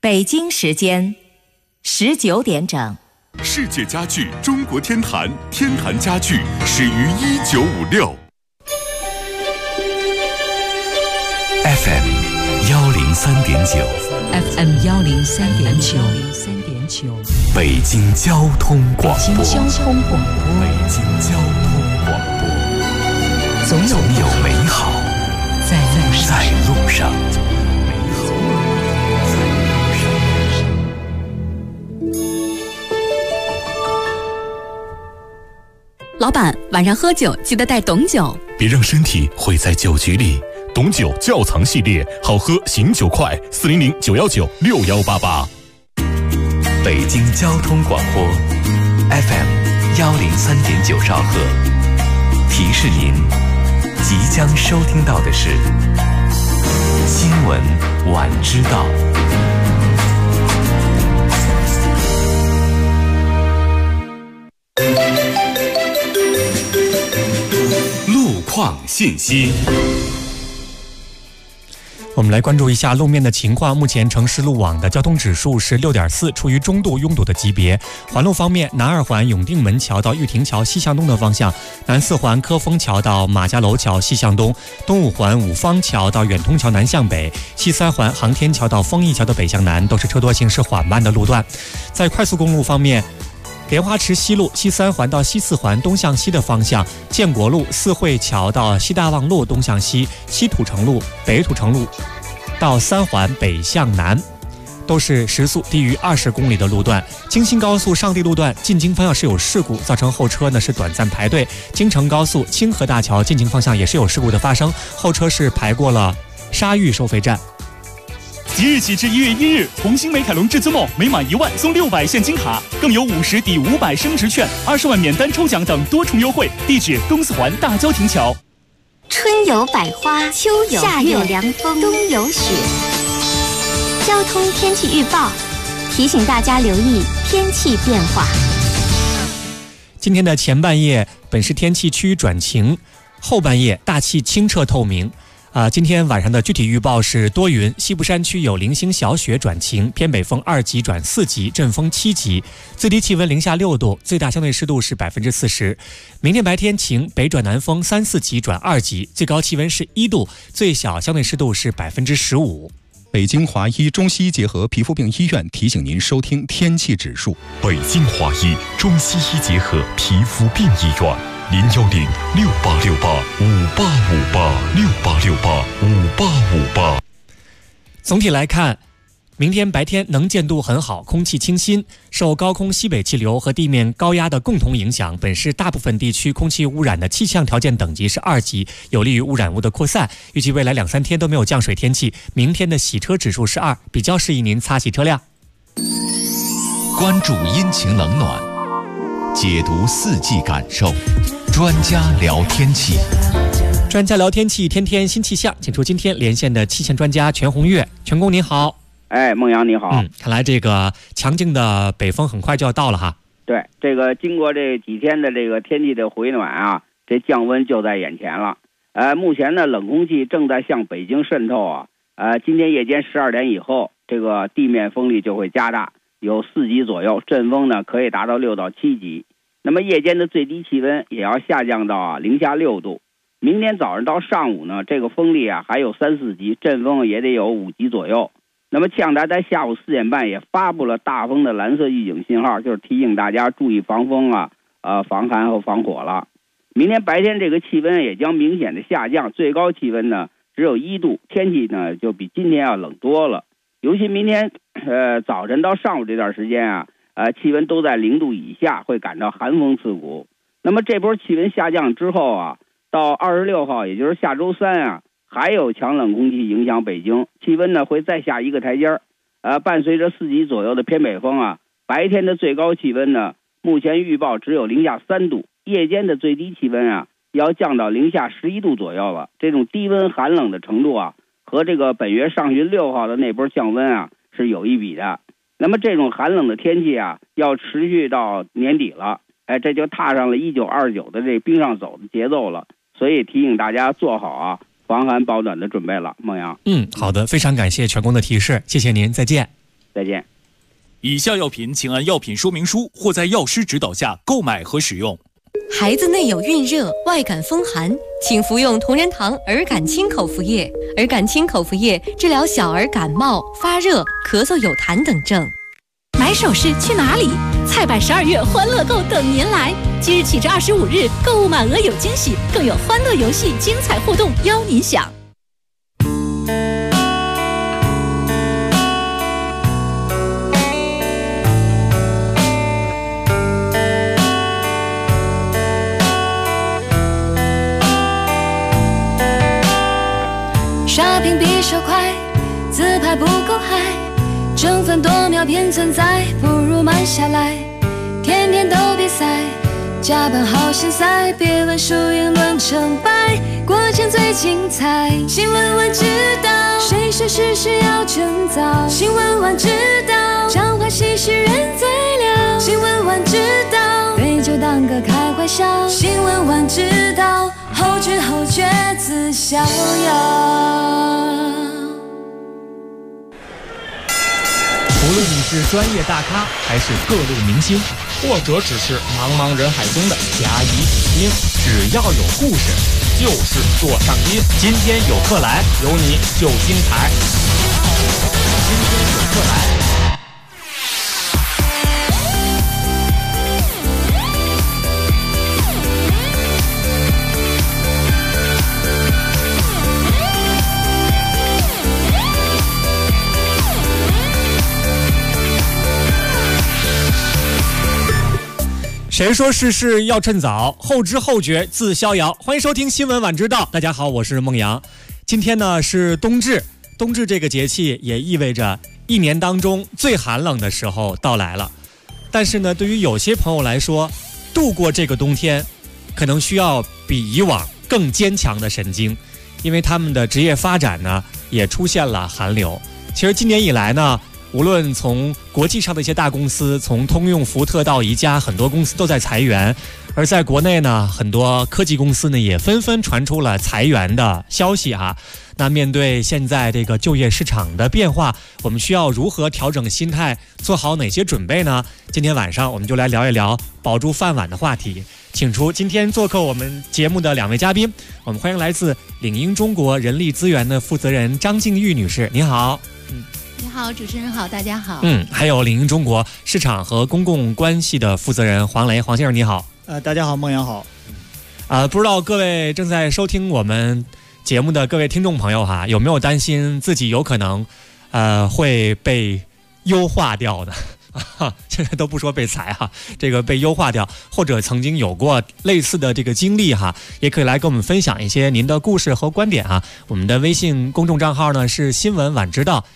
北京时间19点整。 世界家具中国天坛，天坛家具始于1956。FM 103.9 FM 103.9 北京交通广播。 北京交通广播，总有美好在路上。 老板，晚上喝酒记得带董酒， 别让身体毁在酒局里。董酒窖藏系列，好喝醒酒快，400 919 6188。 北京交通广播 FM 103.9兆赫，提示您即将收听到的是新闻晚知道。 路况信息。 我们来关注一下路面的情况。目前城市路网的交通指数是6.4，处于中度拥堵的级别。环路方面，南二环永定门桥到玉亭桥西向东的方向，南四环科丰桥到马家楼桥西向东，东五环五方桥到远通桥南向北，西三环航天桥到丰益桥的北向南都是车多行驶缓慢的路段。在快速公路方面，莲花池西路西三环到西四环东向西的方向，建国路四惠桥到西大望路东向西，西土城路北土城路到三环北向南都是时速低于20公里的路段。京新高速上地路段进京方向是有事故，造成后车呢是短暂排队。京承高速清河大桥进京方向也是有事故的发生，后车是排过了沙峪收费站。 即日起至1月1日，红星美凯龙至尊梦每满1万送600现金卡，更有50抵500升值券、20万免单抽奖等多重优惠。地址：东四环大郊亭桥。 春有百花，秋有夏有凉风，冬有雪。交通天气预报提醒大家留意天气变化。 今天的前半夜本市天气趋于转晴，后半夜大气清澈透明。今天晚上的具体预报是多云，西部山区有零星小雪转晴，偏北风2级转4级，阵风7级，最低气温零下6度，最大相对湿度是40%。明天白天晴，北转南风3、4级转2级，最高气温是1度，最小相对湿度是15%。 北京华医中西医结合皮肤病医院提醒您收听天气指数。 北京华医中西医结合皮肤病医院，010 6868 5858 6868 5858。 总体来看，明天白天能见度很好，空气清新，受高空西北气流和地面高压的共同影响，本市大部分地区空气污染的气象条件等级是2级，有利于污染物的扩散。预计未来2、3天都没有降水天气，明天的洗车指数是2，比较适宜您擦洗车辆。 关注阴晴冷暖，解读四季感受，专家聊天气。 专家聊天气，天天新气象，请出今天连线的气象专家全红月。全工您好。 孟阳你好。 看来这个强劲的北风很快就要到了哈。 对，这个经过这几天的这个天气的回暖啊，这降温就在眼前了。目前呢，冷空气正在向北京渗透啊。今天夜间12点以后，这个地面风力就会加大，有4级左右，阵风呢可以达到6到7级。那么夜间的最低气温也要下降到零下6度。明天早上到上午呢，这个风力啊还有3、4级，阵风也得有5级左右。那么气象台在下午4点半也发布了大风的蓝色预警信号，就是提醒大家注意防风啊、防寒和防火了。明天白天这个气温也将明显的下降，最高气温呢只有1度，天气呢就比今天要冷多了。尤其明天早晨到上午这段时间啊，气温都在0度以下，会感到寒风刺骨。那么这波气温下降之后啊，到26号，也就是下周3啊，还有强冷空气影响北京，气温呢会再下一个台阶伴随着4级左右的偏北风啊，白天的最高气温呢，目前预报只有零下3度，夜间的最低气温啊要降到零下11度左右了。这种低温寒冷的程度啊，和这个本月上旬6号的那波降温啊是有一比的。那么这种寒冷的天气啊，要持续到年底了，这就踏上了1929的这冰上走的节奏了。所以提醒大家做好啊防寒保暖的准备了。孟阳， 好的，非常感谢全工的提示，谢谢您，再见。 再见。 以下药品请按药品说明书或在药师指导下购买和使用。 孩子内有孕热、外感风寒，请服用同仁堂儿感清口服液。儿感清口服液治疗小儿感冒、发热、咳嗽、有痰等症。 买首饰去哪里？菜百12月欢乐购等您来！即日起至25日，购物满额有惊喜，更有欢乐游戏、精彩互动邀您享。 刷屏比手快，自拍不够嗨，争分夺秒偏存在，不如慢下来。天天都比赛，加班好心塞，别问输赢论成败，过程最精彩。新闻晚知道，谁说事事要趁早？新闻晚知道，彰化喜事人最了。新闻晚知道，对酒当歌开怀笑。新闻晚知道，后知后觉自逍遥。 无论你是专业大咖，还是各路明星，或者只是茫茫人海中的甲乙丙丁，只要有故事，就是座上宾。今天有客来，有你就精彩。今天有客来。 谁说事事要趁早？后知后觉自逍遥。欢迎收听新闻晚知道。大家好，我是孟阳。今天呢是冬至，冬至这个节气也意味着一年当中最寒冷的时候到来了。但是呢，对于有些朋友来说，度过这个冬天，可能需要比以往更坚强的神经，因为他们的职业发展呢也出现了寒流。其实今年以来呢，无论从国际上的一些大公司，从通用、福特到宜家，很多公司都在裁员。而在国内呢，很多科技公司呢也纷纷传出了裁员的消息啊。那面对现在这个就业市场的变化，我们需要如何调整心态，做好哪些准备呢？今天晚上我们就来聊一聊保住饭碗的话题。请出今天做客我们节目的两位嘉宾，我们欢迎来自领英中国人力资源的负责人张静玉女士，您好。 你好，主持人好，大家好。 还有领英中国市场和公共关系的负责人黄雷，黄先生你好。 大家好，孟阳好。 不知道各位正在收听我们节目的各位听众朋友哈，有没有担心自己有可能会被优化掉的？现在都不说被裁哈，这个被优化掉，或者曾经有过类似的这个经历哈，也可以来跟我们分享一些您的故事和观点哈。我们的微信公众账号呢是新闻晚知道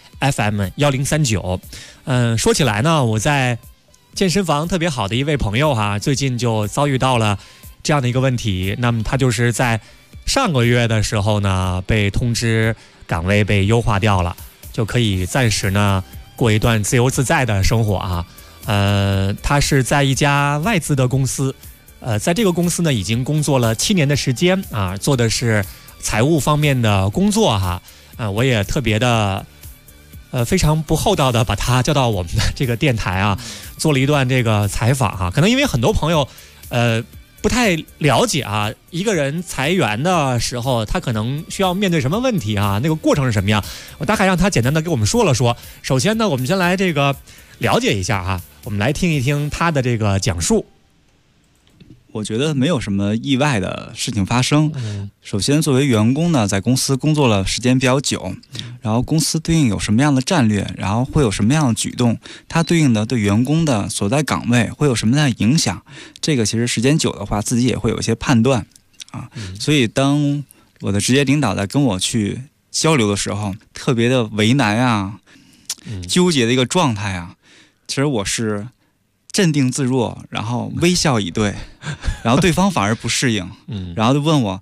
FM1039。说起来呢，我在健身房特别好的一位朋友哈，最近就遭遇到了这样的一个问题。那么他就是在上个月的时候呢，被通知岗位被优化掉了，就可以暂时呢过一段自由自在的生活啊。他是在一家外资的公司，在这个公司呢已经工作了7年的时间啊，做的是财务方面的工作哈。我也特别的非常不厚道的把他叫到我们的这个电台啊，做了一段这个采访啊。可能因为很多朋友不太了解啊，一个人裁员的时候他可能需要面对什么问题啊，那个过程是什么样，我大概让他简单的给我们说了说。首先呢，我们先来这个了解一下啊，我们来听一听他的这个讲述。 我觉得没有什么意外的事情发生。首先作为员工呢，在公司工作了时间比较久，然后公司对应有什么样的战略，然后会有什么样的举动，它对应的对员工的所在岗位会有什么样的影响，这个其实时间久的话自己也会有一些判断啊。所以当我的直接领导在跟我去交流的时候，特别的为难啊，纠结的一个状态啊，其实我是镇定自若，然后微笑以对，然后对方反而不适应，然后就问我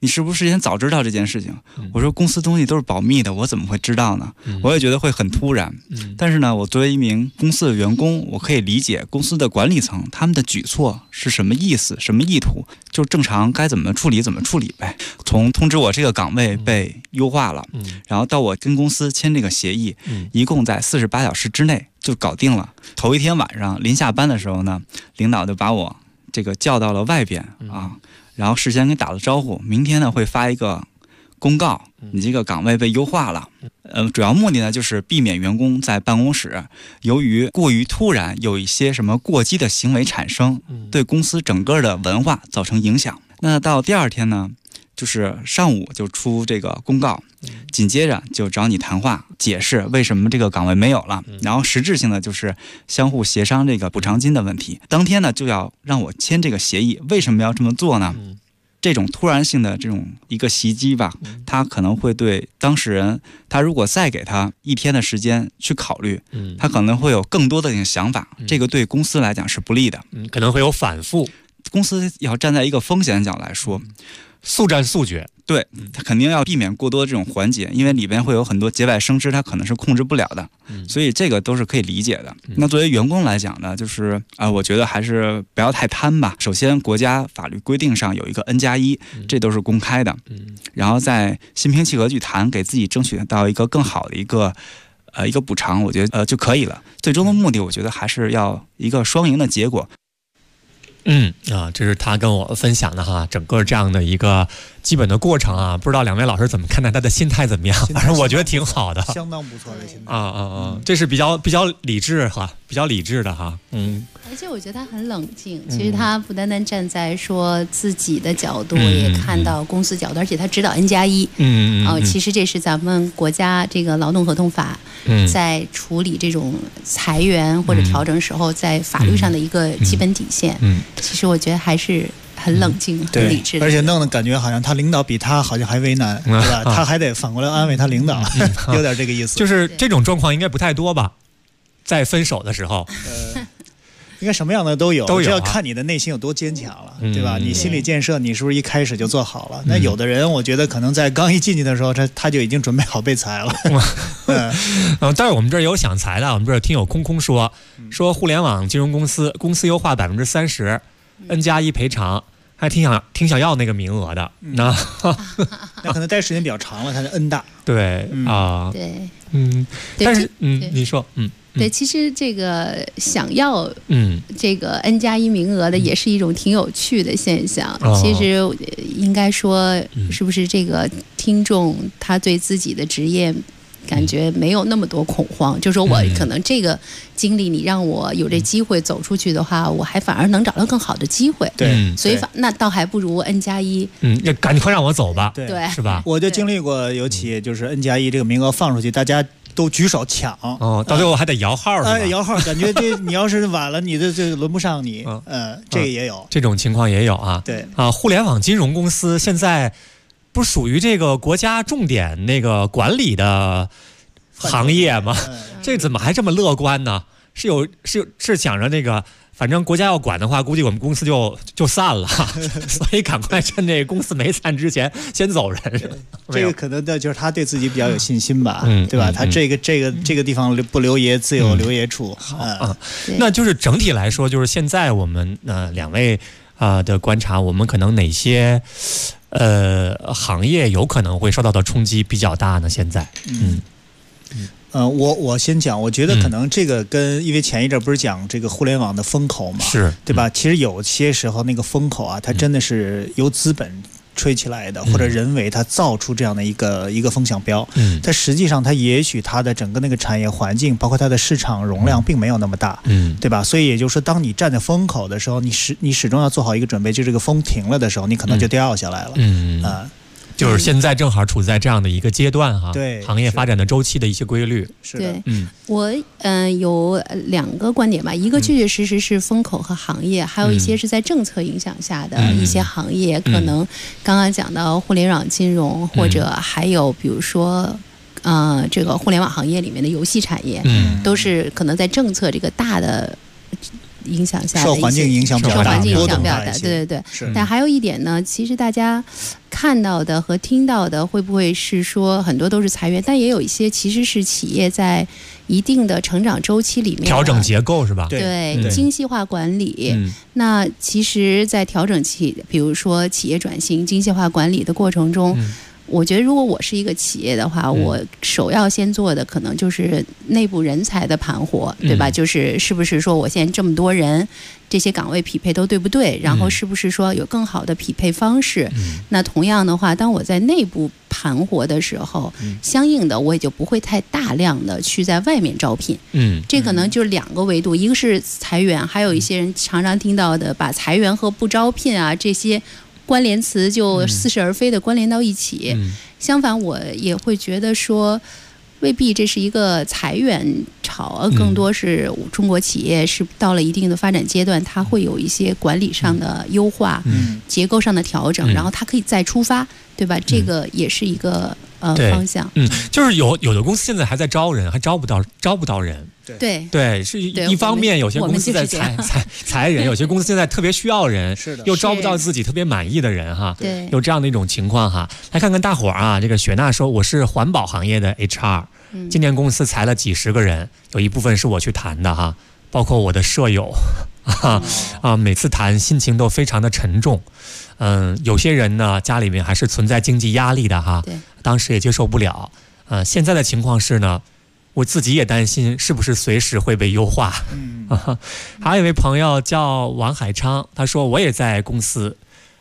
你是不是事先早知道这件事情？我说公司东西都是保密的，我怎么会知道呢？我也觉得会很突然。但是呢，我作为一名公司的员工，我可以理解公司的管理层他们的举措是什么意思、什么意图，就正常该怎么处理怎么处理呗。从通知我这个岗位被优化了，然后到我跟公司签这个协议，一共在48小时之内就搞定了。头一天晚上临下班的时候呢，领导就把我这个叫到了外边啊，然后事先给打了招呼，明天呢会发一个公告，你这个岗位被优化了。主要目的呢就是避免员工在办公室由于过于突然有一些什么过激的行为产生，对公司整个的文化造成影响。那到第二天呢，就是上午就出这个公告，紧接着就找你谈话解释为什么这个岗位没有了，然后实质性的就是相互协商这个补偿金的问题。当天呢就要让我签这个协议，为什么要这么做呢？这种突然性的这种一个袭击吧，他可能会对当事人，他如果再给他1天的时间去考虑，他可能会有更多的想法，这个对公司来讲是不利的， 可能会有反复。 公司要站在一个风险角来说， 速战速决。 对，他肯定要避免过多的这种环节，因为里边会有很多节外生枝，他可能是控制不了的，所以这个都是可以理解的。那作为员工来讲呢，就是我觉得还是不要太贪吧。首先，国家法律规定上有一个 N+1，这都是公开的。然后在心平气和去谈，给自己争取到一个更好的一个补偿，我觉得就可以了。最终的目的，我觉得还是要一个双赢的结果。 这是他跟我分享的哈，整个这样的一个基本的过程啊，不知道两位老师怎么看待，他的心态怎么样？反正我觉得挺好的， 相当不错的心态这是比较理智哈，比较理智的哈， 而且我觉得他很冷静，其实他不单单站在说自己的角度，也看到公司角度，而且他知道 N+1，其实这是咱们国家这个劳动合同法在处理这种裁员或者调整时候，在法律上的一个基本底线。其实我觉得还是很冷静、很理智的， 而且弄得感觉好像他领导比他好像还为难，对吧？他还得反过来安慰他领导，有点这个意思。 就是这种状况应该不太多吧？在分手的时候， 应该什么样的都有，这要看你的内心有多坚强了，对吧？你心理建设，你是不是一开始就做好了？那有的人，我觉得可能在刚一进去的时候，他就已经准备好被裁了。 但是我们这儿有想裁的，我们这儿听友空说互联网金融公司优化30%。N+1赔偿，还挺想要那个名额的。那可能待时间比较长了，它的 N 大。 对对， 但是你说对，其实这个想要这个 N+1名额的，也是一种挺有趣的现象。其实应该说，是不是这个听众他对自己的职业感觉没有那么多恐慌，就说我可能这个经历你让我有这机会走出去的话，我还反而能找到更好的机会。 对， 所以那倒还不如 N+1。 赶快让我走吧， 对， 是吧？ 我就经历过有企业就是 N+1这个名额放出去，大家都举手抢， 到最后还得摇号， 摇号，感觉这你要是晚了，你这轮不上你，这个也有， 这种情况也有啊。 对互联网金融公司现在不属于这个国家重点那个管理的行业吗？这怎么还这么乐观呢？是想着那个，反正国家要管的话，估计我们公司就散了，所以赶快趁这公司没散之前先走人。 这个可能的就是他对自己比较有信心吧，对吧？他这个地方不留爷，自有留爷处。 那就是整体来说，就是现在我们两位的观察，我们可能哪些行业有可能会受到的冲击比较大呢？现在， 我先讲，我觉得可能这个因为前一阵不是讲这个互联网的风口嘛， 是对吧？其实有些时候那个风口啊，它真的是由资本吹起来的，或者人为它造出这样的一个风向标。它实际上它也许它的整个那个产业环境，包括它的市场容量并没有那么大，对吧？所以也就是说，当你站在风口的时候，你始终要做好一个准备，就这个风停了的时候，你可能就掉下来了。 就是现在正好处在这样的一个阶段哈， 对行业发展的周期的一些规律。 是的， 我有2个观点吧，一个确确实实是风口和行业，还有一些是在政策影响下的一些行业，可能刚刚讲到互联网金融，或者还有比如说这个互联网行业里面的游戏产业，都是可能在政策这个大的影响下的受环境影响比较大， 受环境影响比较大，对对对。但还有一点呢，其实大家看到的和听到的会不会是说很多都是裁员，但也有一些其实是企业在一定的成长周期里面调整结构是吧？ 对，精细化管理。那其实在调整比如说企业转型精细化管理的过程中，我觉得如果我是一个企业的话，我首要先做的可能就是内部人才的盘活，对吧？就是是不是说我现在这么多人，这些岗位匹配都对不对？然后是不是说有更好的匹配方式？那同样的话，当我在内部盘活的时候，相应的我也就不会太大量的去在外面招聘。这可能就是两个维度，一个是裁员，还有一些人常常听到的把裁员和不招聘啊这些关联词就似是而非的关联到一起。相反，我也会觉得说，未必这是一个裁员潮，更多是中国企业是到了一定的发展阶段，它会有一些管理上的优化，结构上的调整，然后它可以再出发，对吧？这个也是一个方向。 就是有的公司现在还在招人，还招不到人。对，是一方面，有些公司在裁人，有些公司现在特别需要人，又招不到自己特别满意的人哈，有这样的一种情况哈。来看看大伙儿啊，这个雪娜说我是环保行业的 HR，今年公司裁了几十个人，有一部分是我去谈的哈，包括我的舍友每次谈心情都非常的沉重。有些人呢家里面还是存在经济压力的哈，当时也接受不了。现在的情况是呢，我自己也担心是不是随时会被优化。还有一位朋友叫王海昌，他说我也在公司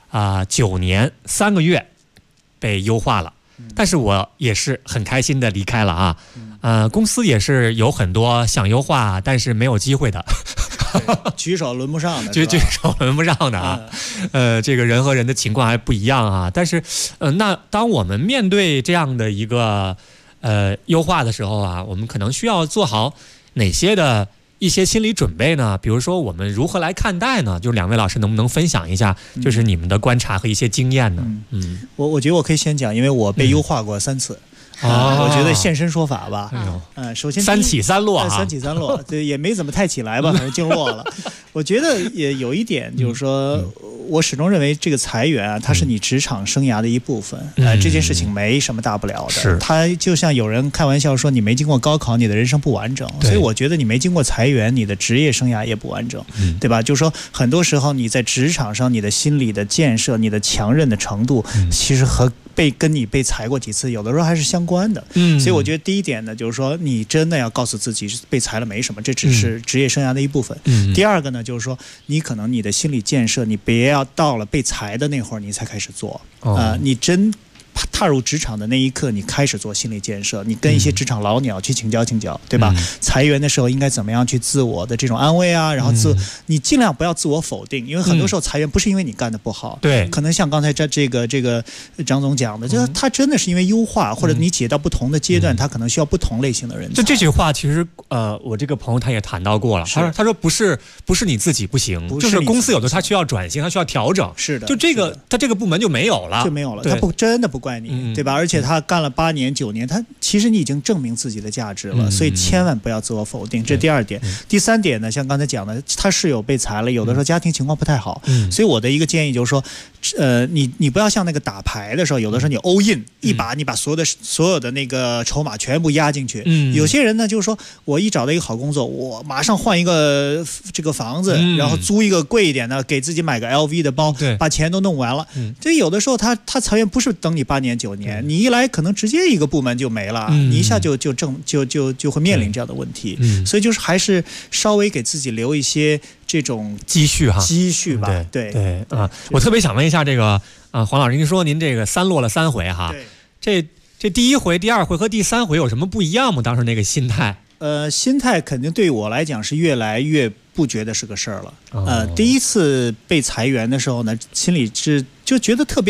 9年3个月被优化了，但是我也是很开心的离开了啊。公司也是有很多想优化但是没有机会的。 举手轮不上的， 举手轮不上的啊。这个人和人的情况还不一样啊。但是那当我们面对这样的一个优化的时候啊，我们可能需要做好哪些的一些心理准备呢？比如说我们如何来看待呢？就两位老师能不能分享一下，就是你们的观察和一些经验呢？ 我觉得我可以先讲，因为我被优化过3次。我觉得现身说法吧。首先 3起3落 3起3落，对，也没怎么太起来吧，反正净落了。我觉得也有一点，就是说，我始终认为这个裁员啊，它是你职场生涯的一部分。这件事情没什么大不了的。它就像有人开玩笑说，你没经过高考，你的人生不完整。所以我觉得你没经过裁员，你的职业生涯也不完整，对吧？就是说，很多时候你在职场上，你的心理的建设、你的强韧的程度，其实和跟你被裁过几次，有的时候还是相关的。所以我觉得第一点呢，就是说你真的要告诉自己，被裁了没什么，这只是职业生涯的一部分。第二个呢，就是说你可能你的心理建设，你别要到了被裁的那会儿你才开始做。你真踏入职场的那一刻，你开始做心理建设，你跟一些职场老鸟去请教请教，对吧？裁员的时候应该怎么样去自我的这种安慰啊，然后你尽量不要自我否定，因为很多时候裁员不是因为你干的不好， 对， 可能像刚才这个张总讲的，就是他真的是因为优化，或者你解到不同的阶段，他可能需要不同类型的人才。 就这句话，其实我这个朋友他也谈到过了，他说不是你自己不行，就是公司有的他需要转型，他需要调整， 是的， 就他这个部门就没有了， 他真的不怪你，对吧？而且他干了8年9年，他其实你已经证明自己的价值了，所以千万不要自我否定。这第2点。第3点呢，像刚才讲的，他是有被裁了，有的时候家庭情况不太好，所以我的一个建议就是说，你不要像那个打牌的时候，有的时候你 all in 一把，你把所有的那个筹码全部压进去。有些人呢，就是说我一找到一个好工作，我马上换一个这个房子，然后租一个贵一点的，给自己买个 LV 的包，把钱都弄完了。这有的时候他裁员不是等你8年9年，你一来可能直接一个部门就没了，你一下就会面临这样的问题。所以就是还是稍微给自己留一些这种积蓄吧。对我特别想问一下这个黄老师，您说您这个3落了3回哈，这第1回、第2回和第3回有什么不一样吗？当时那个心态？ 心态肯定对我来讲是越来越不觉得是个事儿了。第一次被裁员的时候呢，心里就觉得特别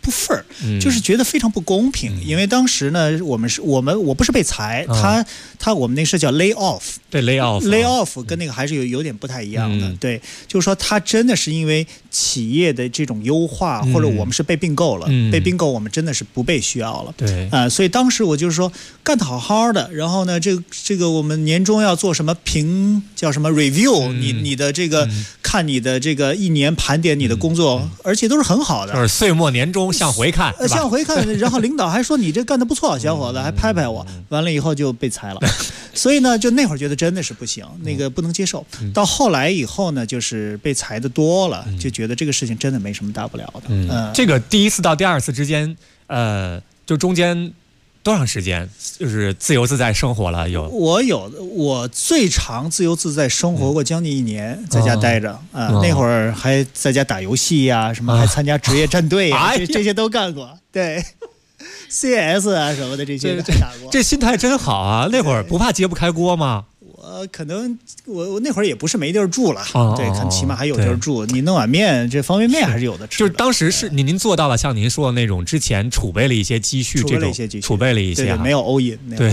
不忿儿，就是觉得非常不公平。因为当时呢，我不是被裁，我们那是叫 lay off， 对 lay off 跟那个还是有点不太一样的。对，就是说他真的是因为企业的这种优化，或者我们是被并购了，被并购我们真的是不被需要了。 对所以当时我就是说干得好好的，然后呢，这个我们年终要做什么叫什么 review，你的这个看你的这个一年盘点你的工作，而且都是很好的， 就是岁末年终向回看， 向回看。然后领导还说你这干得不错，小伙子，还拍拍我。完了以后就被裁了，所以呢，就那会儿觉得真的是不行，那个不能接受。到后来以后呢，就是被裁的多了，就觉得这个事情真的没什么大不了的。 这个第一次到第二次之间，就中间多长时间就是自由自在生活了？ 我最长自由自在生活过将近1年，在家待着那会儿还在家打游戏呀，什么还参加职业战队呀，这些都干过。对，CS 啊什么的这些都打过。 这心态真好啊！那会儿不怕揭不开锅吗？ 可能我那会儿也不是没地儿住了，对，可能起码还有地儿住。你弄碗面，这方便面还是有的吃。 就是当时是您做到了像您说的那种，之前储备了一些积蓄，储备了一些， 对，没有欧印。 对，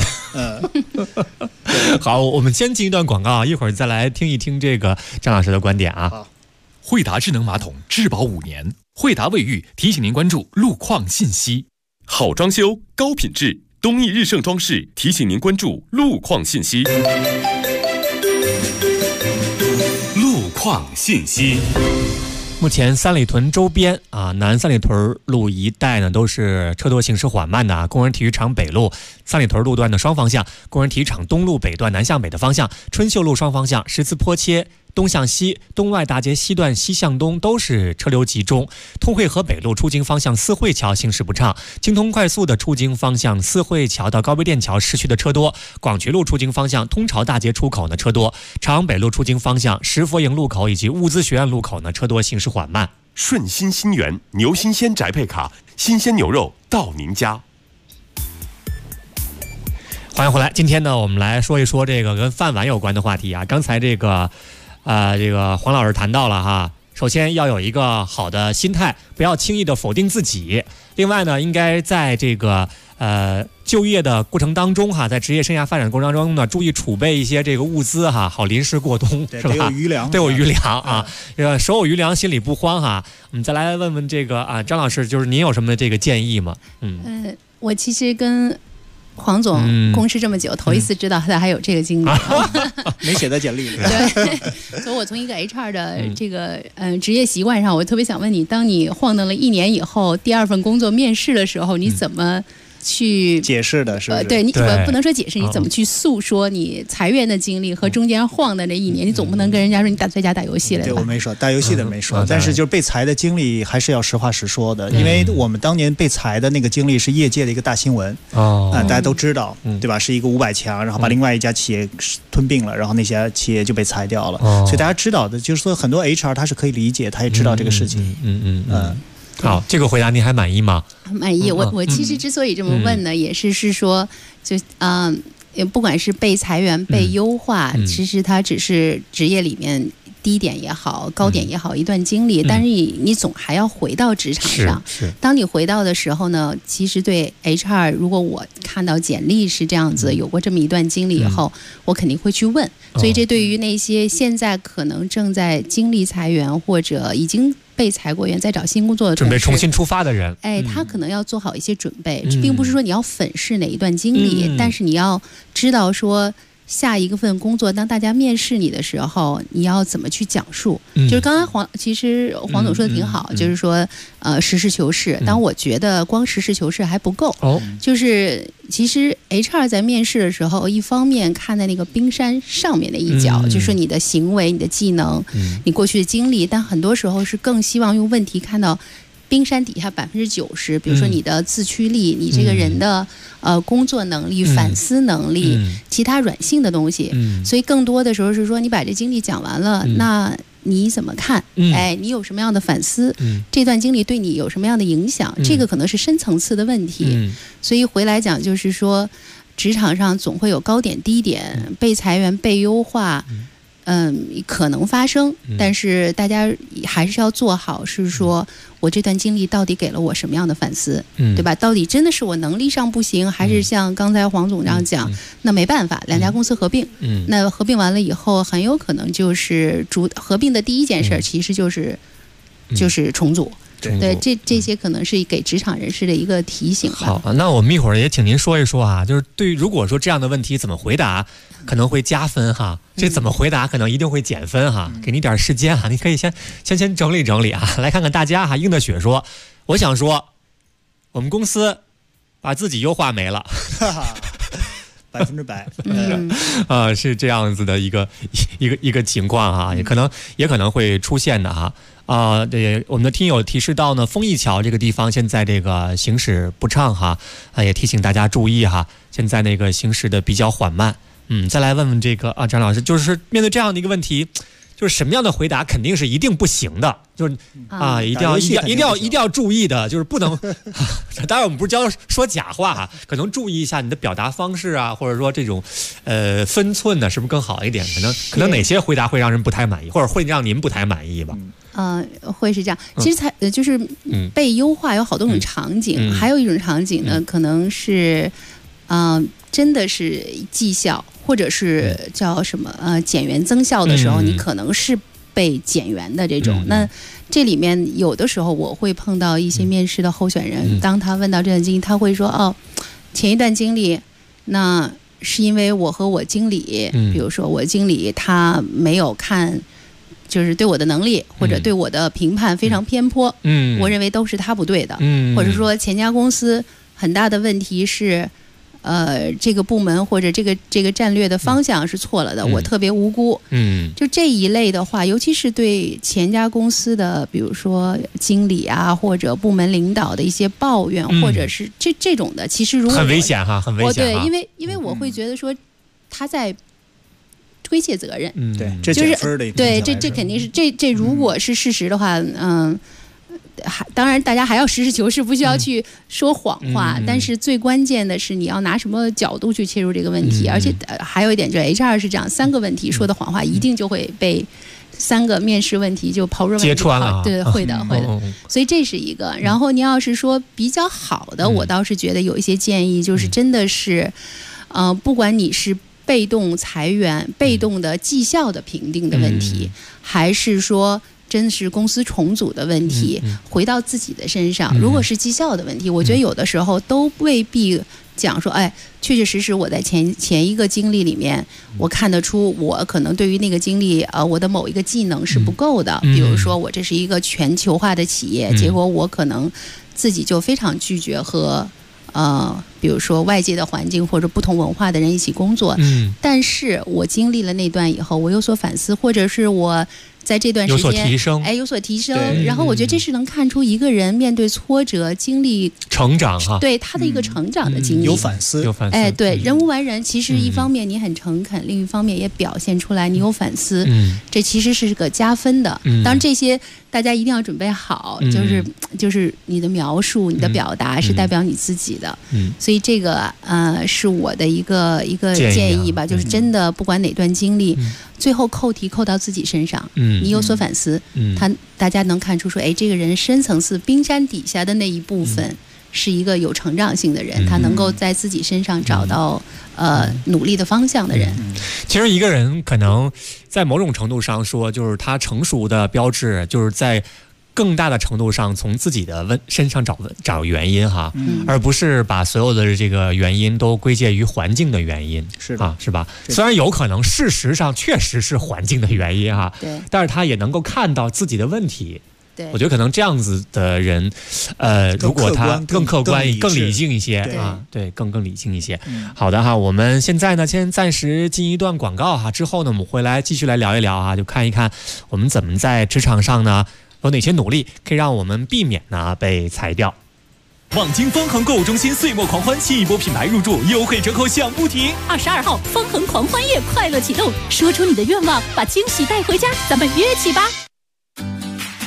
好，我们先进一段广告，一会儿再来听一听这个张老师的观点啊。 惠达智能马桶质保5年，惠达卫浴提醒您关注路况信息。好装修，高品质，东义日盛装饰提醒您关注路况信息。路况信息。 目前三里屯周边南三里屯路一带呢都是车多行驶缓慢的工人体育场北路三里屯路段的双方向，工人体育场东路北段南向北的方向，春秀路双方向，十字坡切东向西，东外大街西段西向东都是车流集中。通惠河北路出京方向四惠桥行驶不畅，京通快速的出京方向四惠桥到高碑店桥市区的车多，广渠路出京方向通朝大街出口呢车多，朝阳北路出京方向石佛营路口以及物资学院路口呢车多行驶缓慢。 顺心新源牛新鲜宅配卡，新鲜牛肉到您家。 欢迎回来，今天呢我们来说一说这个跟饭碗有关的话题啊。刚才这个黄老师谈到了哈，首先要有一个好的心态，不要轻易的否定自己。另外呢，应该在这个就业的过程当中哈，在职业生涯发展的过程当中呢，注意储备一些这个物资哈，好临时过冬，是吧？ 得有余粮， 得有余粮啊，手有余粮，心里不慌哈。我们再来问问这个张老师，就是您有什么这个建议吗？ 我其实跟黄总共事这么久，头一次知道他还有这个经历， 没写在简历里。 对，所以我从一个 HR 的这个职业习惯上，我特别想问你，当你晃荡了1年以后，第2份工作面试的时候，你怎么去解释的？是不是？ 对，你怎么不能说解释？你怎么去诉说你裁员的经历和中间晃的这1年？你总不能跟人家说你在家打游戏了吧？ 对，我没说打游戏的没说，但是就是被裁的经历还是要实话实说的，因为我们当年被裁的那个经历是业界的一个大新闻大家都知道，对吧？是一个500强，然后把另外一家企业吞并了，然后那些企业就被裁掉了，所以大家知道的，就是说很多 HR 他是可以理解，他也知道这个事情。 好，这个回答您还满意吗？ 满意。我其实之所以这么问呢，也是说，就不管是被裁员、被优化，其实它只是职业里面低点也好，高点也好，一段经历。但是你总还要回到职场上。当你回到的时候呢，其实对 HR， 如果我看到简历是这样子，有过这么一段经历以后，我肯定会去问。所以这对于那些现在可能正在经历裁员或者已经被裁过员在找新工作的准备重新出发的人， 他可能要做好一些准备，并不是说你要粉饰哪一段经历，但是你要知道说下一个份工作，当大家面试你的时候，你要怎么去讲述？就是刚才其实黄总说的挺好，就是说实事求是。但我觉得光实事求是还不够，就是其实 HR 在面试的时候，一方面看在那个冰山上面的一角，就是你的行为、你的技能、你过去的经历，但很多时候是更希望用问题看到冰山底下90%，比如说你的自驱力，你这个人的工作能力、反思能力，其他软性的东西。所以更多的时候是说，你把这经历讲完了，那你怎么看？你有什么样的反思？这段经历对你有什么样的影响？这个可能是深层次的问题。所以回来讲，就是说，职场上总会有高点低点，被裁员、被优化。 可能发生，但是大家还是要做好，是说我这段经历到底给了我什么样的反思，对吧？到底真的是我能力上不行，还是像刚才黄总这样讲，那没办法，两家公司合并，那合并完了以后，很有可能就是合并的第一件事其实就是重组。对，这些可能是给职场人士的一个提醒吧。 好，那我们一会儿也请您说一说啊，就是对于如果说这样的问题怎么回答可能会加分哈，这怎么回答可能一定会减分哈，给你点时间哈，你可以先整理整理啊，来看看大家哈。硬的雪说，我想说，我们公司把自己优化没了。 100%， 是这样子的一个情况哈，也可能会出现的哈。对，我们的听友提示到呢，丰益桥这个地方现在这个行驶不畅哈，也提醒大家注意哈，现在那个行驶的比较缓慢。再来问问这个张老师，就是面对这样的一个问题，就是什么样的回答肯定是一定不行的，就是一定要注意的，就是不能。当然我们不是教说假话哈，可能注意一下你的表达方式啊，或者说这种分寸呢，是不是更好一点？可能哪些回答会让人不太满意，或者会让您不太满意吧？ 会是这样。其实就是被优化有好多种场景，还有一种场景呢，可能是真的是绩效，或者是叫什么减员增效的时候，你可能是被减员的这种。那这里面有的时候我会碰到一些面试的候选人，当他问到这段经历，他会说前一段经历，那是因为我和我经理，比如说我经理他没有看，就是对我的能力或者对我的评判非常偏颇，我认为都是他不对的，或者说前家公司很大的问题是这个部门或者这个战略的方向是错了的，我特别无辜。就这一类的话，尤其是对前家公司的，比如说经理啊或者部门领导的一些抱怨，或者是这种的，其实如果很危险哈，很危险哈。 对，因为我会觉得说他在推卸责任， 对，这减分的一个对，这肯定是这如果是事实的话，当然大家还要实事求是，不需要去说谎话，但是最关键的是你要拿什么角度去切入这个问题，而且还有一点，就是 HR 是这样，3个问题说的谎话一定就会被3个面试问题就刨入揭穿了， 对，会的，所以这是一个。然后你要是说比较好的，我倒是觉得有一些建议，就是真的是，不管你是被动裁员、被动的绩效的评定的问题，还是说真是公司重组的问题，回到自己的身上。如果是绩效的问题，我觉得有的时候都未必讲说，确确实实我在前一个经历里面，我看得出我可能对于那个经历，我的某一个技能是不够的。比如说我这是一个全球化的企业，结果我可能自己就非常拒绝和比如说外界的环境或者不同文化的人一起工作。但是我经历了那段以后，我有所反思，或者是我在这段时间有所提升，然后我觉得这是能看出一个人面对挫折、经历成长哈， 对他的一个成长的经历， 有反思。 对，人无完人，其实一方面你很诚恳，另一方面也表现出来你有反思，这其实是个加分的。当然这些大家一定要准备好，就是你的描述、你的表达是代表你自己的，所以这个是我的一个建议吧，就是真的不管哪段经历，最后扣题扣到自己身上，你有所反思，大家能看出说，这个人深层次冰山底下的那一部分是一个有成长性的人，他能够在自己身上找到努力的方向的人。 其实一个人可能在某种程度上说，就是他成熟的标志，就是在更大的程度上从自己的身上找原因哈，而不是把所有的这个原因都归结于环境的原因，是吧？虽然有可能事实上确实是环境的原因哈，但是他也能够看到自己的问题。我觉得可能这样子的人，如果他更客观、更理性一些啊，对，更理性一些。好的哈，我们现在呢，先暂时进一段广告哈，之后呢，我们回来继续来聊一聊啊，就看一看我们怎么在职场上呢有哪些努力可以让我们避免呢被裁掉。 望京方恒购物中心岁末狂欢，新一波品牌入驻，优惠折扣响不停。 22号方恒狂欢夜快乐启动，说出你的愿望，把惊喜带回家，咱们约起吧。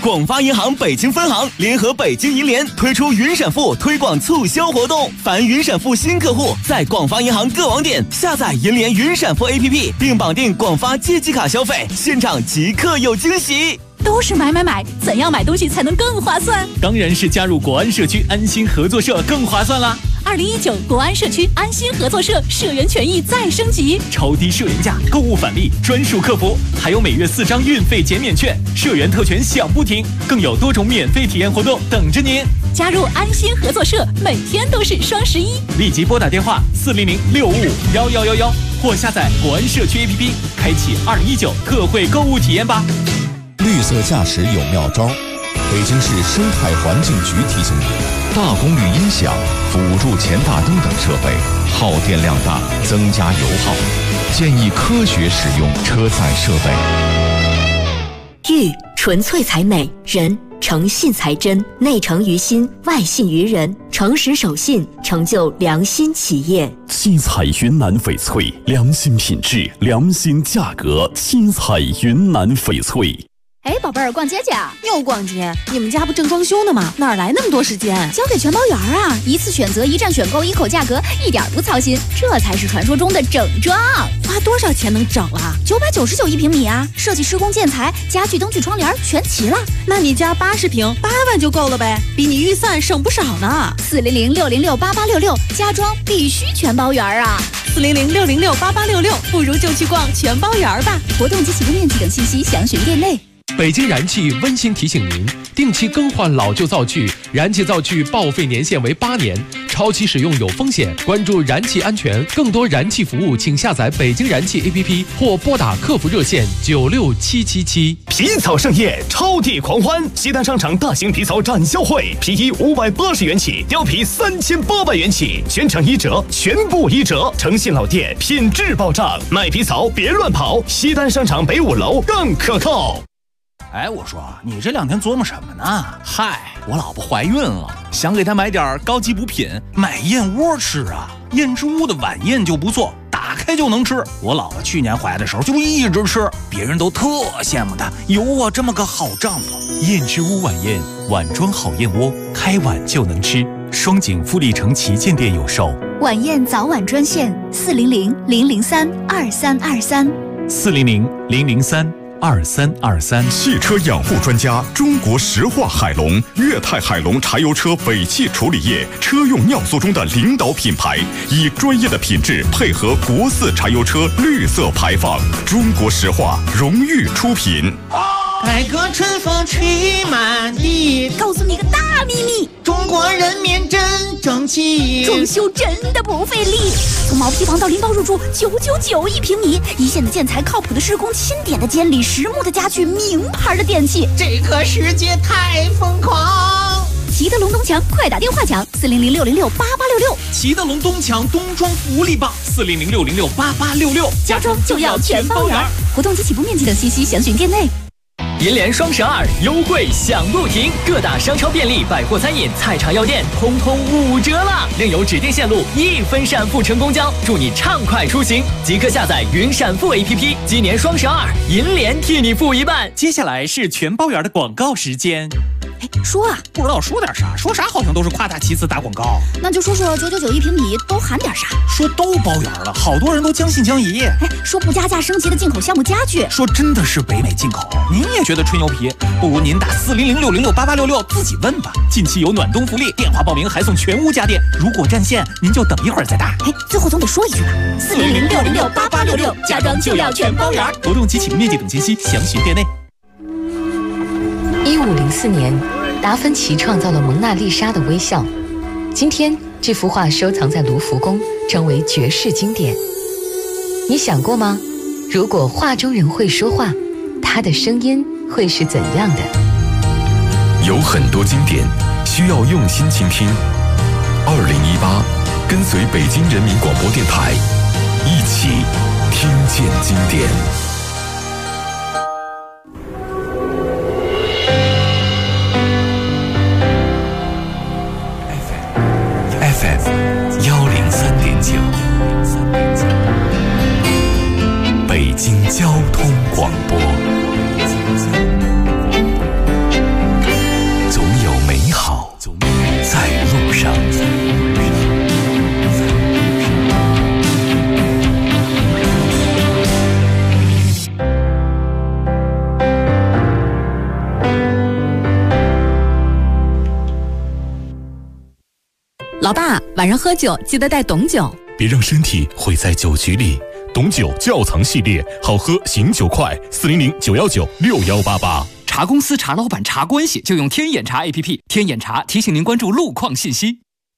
广发银行北京分行联合北京银联推出云闪付推广促销活动，凡云闪付新客户在广发银行各网点下载银联云闪付 APP， 并绑定广发借记卡消费，现场即刻有惊喜。 都是买，怎样买东西才能更划算？ 当然是加入国安社区安心合作社更划算啦 ！2019国安社区安心合作社社员权益再升级， 超低社员价、购物返利、专属客服，还有每月4张运费减免券，社员特权享不停，更有多种免费体验活动等着您。 加入安心合作社，每天都是双11。 立即拨打电话400-655-1111，或下载国安社区 APP， 开启2019特惠购物体验吧。 绿色驾驶有妙招，北京市生态环境局提醒你：大功率音响、辅助前大灯等设备耗电量大，增加油耗，建议科学使用车载设备。 玉纯粹才美，人诚信才真，内诚于心，外信于人，诚实守信，成就良心企业。 七彩云南翡翠，良心品质，良心价格，七彩云南翡翠。 哎，宝贝儿，逛街去啊？又逛街？你们家不正装修呢吗？哪来那么多时间？交给全包园啊！一次选择，一站选购，一口价格，一点不操心，这才是传说中的整装。花多少钱能整啊？999一平米啊！设计、施工、建材、家具、灯具、窗帘全齐了。 那你家80平，8万就够了呗，比你预算省不少呢。400-606-8866，家装必须全包园啊！400-606-8866，不如就去逛全包园吧。活动及起步面积等信息详询店内。 北京燃气温馨提醒您：定期更换老旧灶具，燃气灶具报废年限为8年，超期使用有风险。关注燃气安全，更多燃气服务，请下载北京燃气 APP 或拨打客服热线96777。 皮草盛宴，超地狂欢！西单商场大型皮草展销会，皮衣580元起，貂皮3800元起，全场1折，全部1折，诚信老店，品质保障。卖皮草别乱跑，西单商场北5楼更可靠。 哎，我说你这2天琢磨什么呢？嗨，我老婆怀孕了，想给她买点高级补品，买燕窝吃啊。燕之屋的晚宴就不错，打开就能吃。我老婆去年怀的时候就一直吃，别人都特羡慕她有我这么个好丈夫。 燕之屋晚宴，碗装好燕窝，开碗就能吃。双井富力城旗舰店有售。 晚宴早晚专线400-003-2323。 400-003-2323。 汽车养护专家，中国石化海龙、粤泰海龙柴油车尾气处理液，车用尿素中的领导品牌，以专业的品质配合国4柴油车绿色排放。中国石化荣誉出品。 改革春风吹满地， 告诉你个大秘密， 中国人民真争气， 装修真的不费力。从毛坯房到拎包入住，999一平米，一线的建材，靠谱的施工，钦点的监理，实木的家具，名牌的电器， 这个世界太疯狂。 齐德龙东墙，快打电话抢400-606-8866。 齐德龙东墙冬装福利棒，400-606-8866， 家装就要全包圆。活动及起步面积等信息详询店内。 银联双12优惠享不停，各大商超便利、百货餐饮、菜场药店通通5折了，另有指定线路1分闪付成公交，祝你畅快出行！即刻下载云闪付 APP， 今年双12，银联替你付一半。 接下来是全包圆的广告时间。 说啊， 不知道说点啥，说啥好像都是夸大其词打广告。 那就说说999一平米都含点啥？ 说都包圆了，好多人都将信将疑。 说不加价升级的进口项目家具， 说真的是北美进口，您也觉得吹牛皮？不如您打400-606-8866自己问吧。近期有暖冬福利，电话报名还送全屋家电，如果占线，您就等一会儿再打。 最后总得说一句吧，400-606-8866，家装就要全包圆。 活动及起步面积等信息详询店内。 1504年，达芬奇创造了蒙娜丽莎的微笑。今天，这幅画收藏在卢浮宫，成为绝世经典。你想过吗？如果画中人会说话，他的声音会是怎样的？ 有很多经典需要用心倾听。2018，跟随北京人民广播电台，一起听见经典。 FM103.9，北京交通广播。 老爸，晚上喝酒记得带董酒， 别让身体毁在酒局里。董酒窖藏系列，好喝醒酒快，400-919-6188。 查公司、查老板、查关系，就用天眼查 APP。天眼查提醒您关注路况信息。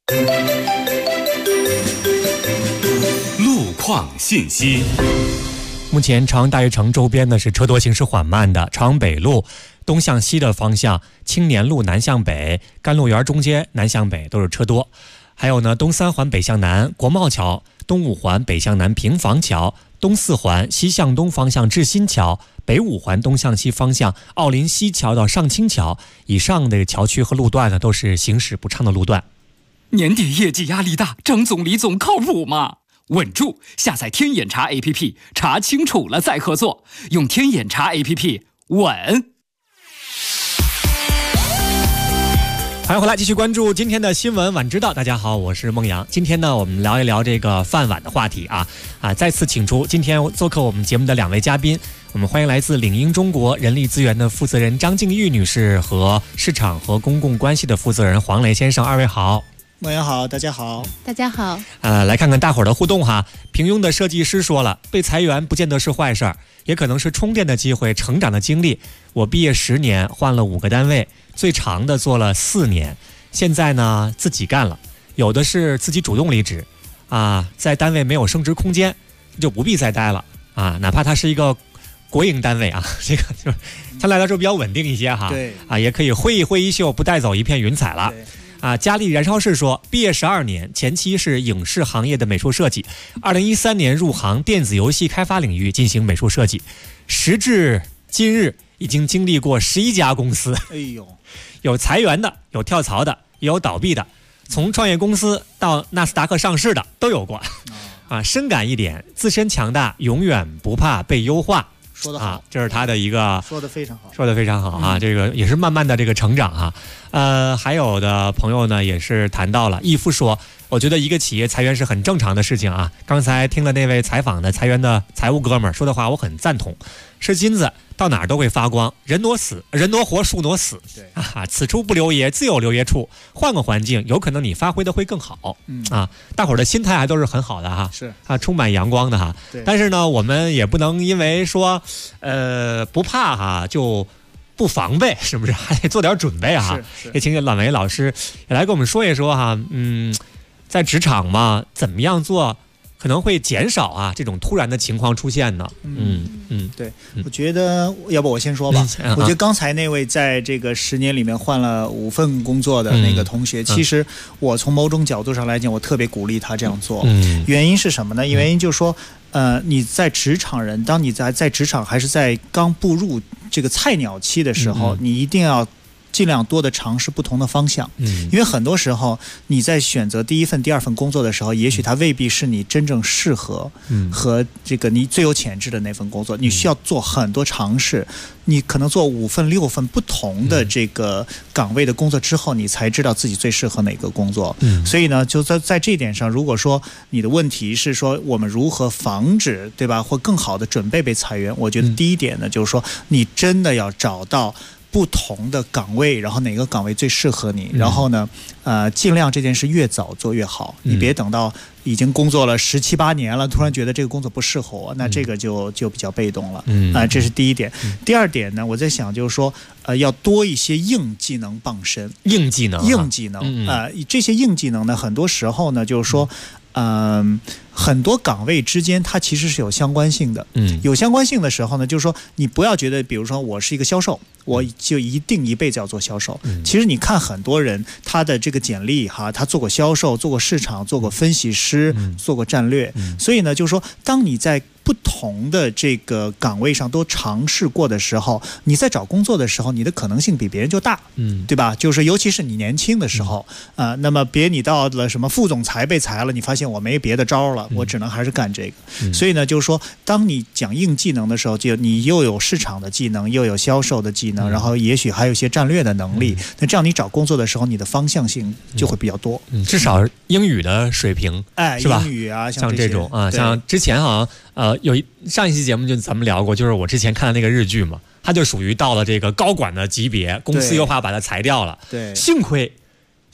路况信息。 目前长安大悦城周边呢是车多行驶缓慢的，长安北路东向西的方向，青年路南向北，甘露园中街南向北都是车多。还有呢，东三环北向南国贸桥，东五环北向南平房桥，东四环西向东方向志新桥，北五环东向西方向奥林西桥到上清桥，以上的桥区和路段呢都是行驶不畅的路段。 年底业绩压力大，张总李总靠谱吗？稳住！下载天眼查 APP， 查清楚了再合作，用天眼查 APP 稳。 欢迎回来，继续关注今天的新闻晚知道。大家好，我是孟阳。今天呢，我们聊一聊这个饭碗的话题啊。再次请出今天做客我们节目的2位嘉宾，我们欢迎来自领英中国人力资源的负责人张静玉女士和市场和公共关系的负责人黄磊先生。2位好。 孟阳好，大家好。 大家好。 来看看大伙儿的互动哈。平庸的设计师说了，被裁员不见得是坏事儿，也可能是充电的机会，成长的经历。我毕业10年，换了5个单位，最长的做了4年，现在呢自己干了，有的是自己主动离职在单位没有升职空间，就不必再待了哪怕它是一个国营单位这个就是相对来说比较稳定一些哈。 对也可以挥一挥衣袖，不带走一片云彩了。佳丽燃烧室说，毕业12年，前期是影视行业的美术设计，2013年入行电子游戏开发领域进行美术设计，时至今日已经经历过11家公司。 哎呦， 有裁员的，有跳槽的，也有倒闭的，从创业公司到纳斯达克上市的都有过。深感一点，自身强大，永远不怕被优化。 说得好， 这是他的一个说得非常好， 说得非常好这个也是慢慢的这个成长还有的朋友呢也是谈到了，义夫说，我觉得一个企业裁员是很正常的事情刚才听了那位采访的裁员的财务哥们儿说的话，我很赞同。是金子到哪儿都会发光，人挪活，树挪死。 对此处不留爷，自有留爷处。换个环境，有可能你发挥的会更好。大伙儿的心态还都是很好的是充满阳光的但是呢，我们也不能因为说不怕就不防备，是不是？还得做点准备也请阮维老师也来跟我们说一说在职场嘛，怎么样做可能会减少这种突然的情况出现呢？ 对，我觉得要不我先说吧。我觉得刚才那位在这个10年里面换了5份工作的那个同学，其实我从某种角度上来讲，我特别鼓励他这样做。原因是什么呢？原因就是说，你在职场人，当你在职场还是在刚步入这个菜鸟期的时候，你一定要尽量多的尝试不同的方向，因为很多时候你在选择第1份、第2份工作的时候，也许它未必是你真正适合和这个你最有潜质的那份工作，你需要做很多尝试，你可能做5份、6份不同的这个岗位的工作之后，你才知道自己最适合哪个工作。所以呢，就在这一点上，如果说你的问题是说我们如何防止，对吧，或更好的准备被裁员，我觉得第一点呢，就是说你真的要找到不同的岗位，然后哪个岗位最适合你，然后呢尽量这件事越早做越好，你别等到已经工作了17、8年了，突然觉得这个工作不适合我，那这个就比较被动了。这是第一点。第二点呢，我在想就是说要多一些硬技能傍身。硬技能这些硬技能呢，很多时候呢就是说很多岗位之间它其实是有相关性的。有相关性的时候呢，就是说你不要觉得比如说我是一个销售，我就一定一辈子要做销售。其实你看很多人他的这个简历他做过销售，做过市场，做过分析师，做过战略。所以呢就是说当你在不同的这个岗位上都尝试过的时候，你在找工作的时候，你的可能性比别人就大，对吧？就是尤其是你年轻的时候，那么别你到了什么副总裁被裁了，你发现我没别的招了，我只能还是干这个。所以呢，就是说，当你讲硬技能的时候，就你又有市场的技能，又有销售的技能，然后也许还有一些战略的能力。那这样你找工作的时候，你的方向性就会比较多。 至少英语的水平，是吧？ 英语像这种像之前好像。上一期节目就咱们聊过，就是我之前看的那个日剧嘛，他就属于到了这个高管的级别，公司又怕把他裁掉了。 对， 幸亏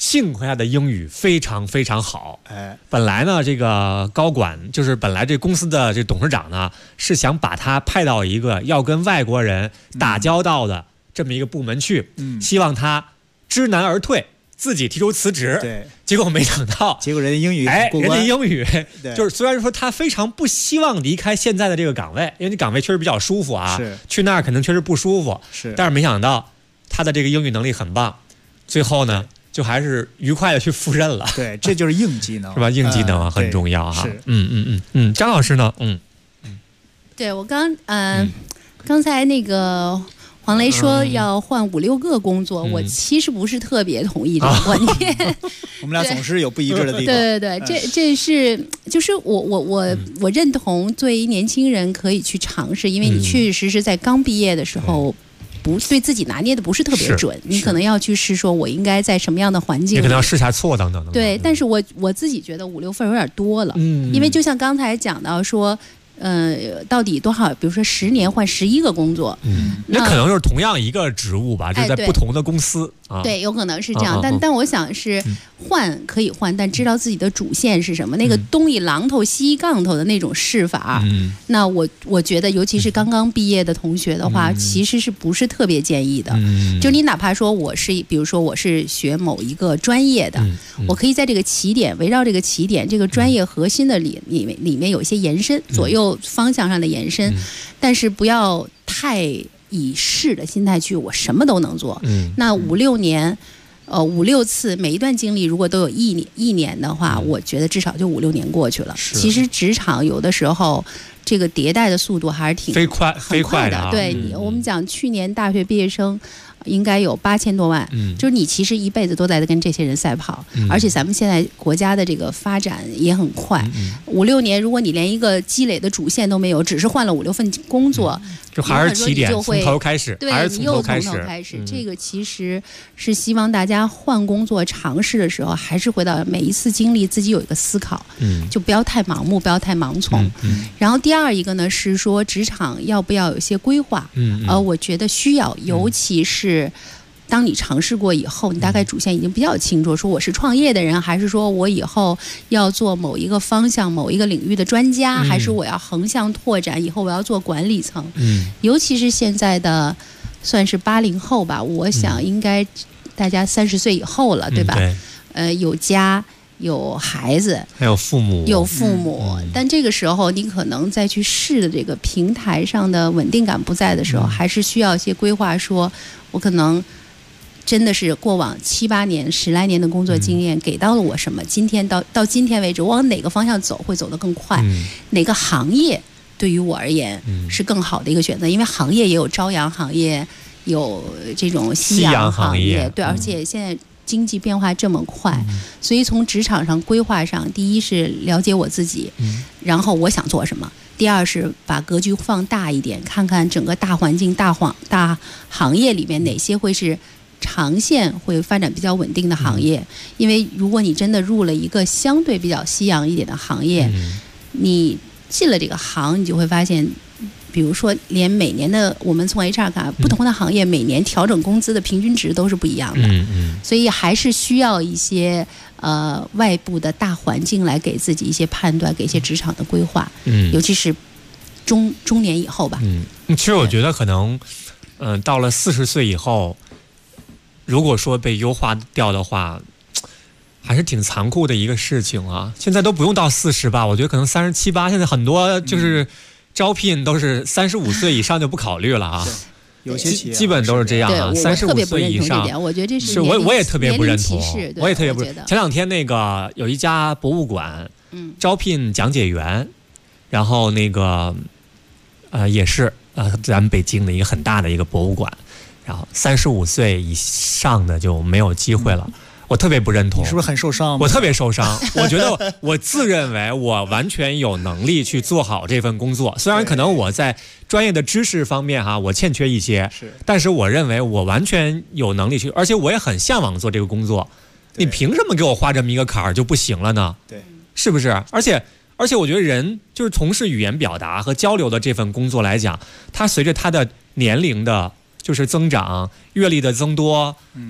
幸亏他的英语非常非常好。本来呢，这个高管就是本来这公司的这董事长呢，是想把他派到一个要跟外国人打交道的这么一个部门去，希望他知难而退，自己提出辞职。 对， 结果没想到， 结果人家英语过关，人家英语对就是虽然说他非常不希望离开现在的这个岗位，因为这岗位确实比较舒服啊， 是去那儿可能确实不舒服， 是， 但是没想到他的这个英语能力很棒，最后呢就还是愉快的去赴任了。 对，这就是硬技能， 是吧？硬技能很重要哈。 是， 张老师呢？ 对我刚才那个黄雷说要换5、6个工作，我其实不是特别同意这个观念。 我们俩总是有不一致的地方。 对，这是就是我认同，作为年轻人可以去尝试，因为你确确实实在刚毕业的时候。不对自己拿捏的不是特别准，你可能要去试，说我应该在什么样的环境里， 你可能要试下错等等。 对，但是我自己觉得5、6份有点多了，因为就像刚才讲到说。到底多少？比如说10年换11个工作， 那可能就是同样一个职务吧，就是在不同的公司啊。 对，有可能是这样，但我想是换可以换，但知道自己的主线是什么，那个东一榔头西一杠头的那种试法，那我觉得，尤其是刚刚毕业的同学的话，其实是不是特别建议的。就你哪怕说比如说我是学某一个专业的，我可以在这个起点围绕这个起点，这个专业核心的里面有一些延伸，左右方向上的延伸，但是不要太以试的心态去，我什么都能做。那5、6年，5、6次，每一段经历如果都有一年的话，我觉得至少就5、6年过去了。其实职场有的时候这个迭代的速度还是挺飞快的。 对，我们讲去年大学毕业生。应该有8000多万，就是你其实一辈子都在跟这些人赛跑，而且咱们现在国家的这个发展也很快，5、6年，如果你连一个积累的主线都没有，只是换了5、6份工作， 就还是起点，从头开始， 对， 还是从头开始。这个其实是希望大家换工作尝试的时候，还是回到每一次经历自己有一个思考，就不要太盲目，不要太盲从。然后第二一个呢是说职场要不要有些规划？我觉得需要，尤其是。当你尝试过以后，你大概主线已经比较清楚，说我是创业的人，还是说我以后要做某一个方向、某一个领域的专家，还是我要横向拓展，以后我要做管理层。尤其是现在的算是80后吧，我想应该大家30岁以后了，对吧？有家。有孩子， 还有父母，但这个时候你可能再去试的这个平台上的稳定感不在的时候，还是需要一些规划。说我可能真的是过往7、8年、10来年的工作经验给到了我什么？今天到今天为止，往哪个方向走会走得更快？哪个行业对于我而言是更好的一个选择？因为行业也有朝阳行业，有这种夕阳行业，对，而且现在。经济变化这么快，所以从职场上规划上，第一是了解我自己，然后我想做什么；第二是把格局放大一点，看看整个大环境、大行业里面哪些会是长线会发展比较稳定的行业。因为如果你真的入了一个相对比较夕阳一点的行业，你进了这个行，你就会发现。比如说，连每年的我们从 HR 看，不同的行业每年调整工资的平均值都是不一样的，所以还是需要一些外部的大环境来给自己一些判断，给一些职场的规划，尤其是中年以后吧。 其实我觉得可能，到了40岁以后，如果说被优化掉的话，还是挺残酷的一个事情啊。现在都不用到40吧，我觉得可能37、8，现在很多就是。招聘都是35岁以上就不考虑了啊， 有些企业基本都是这样啊。35岁以上， 我觉得这是我也特别不认同，我也特别不认同。前2天那个有一家博物馆，招聘讲解员，然后那个也是咱们北京的一个很大的一个博物馆，然后35岁以上的就没有机会了。我特别不认同， 你是不是很受伤？ 我特别受伤。我觉得我自认为我完全有能力去做好这份工作，虽然可能我在专业的知识方面我欠缺一些，但是我认为我完全有能力去，而且我也很向往做这个工作。你凭什么给我画这么一个坎儿就不行了呢？ 对， 是不是？而且我觉得人就是从事语言表达和交流的这份工作来讲，它随着他的年龄的就是增长、阅历的增多，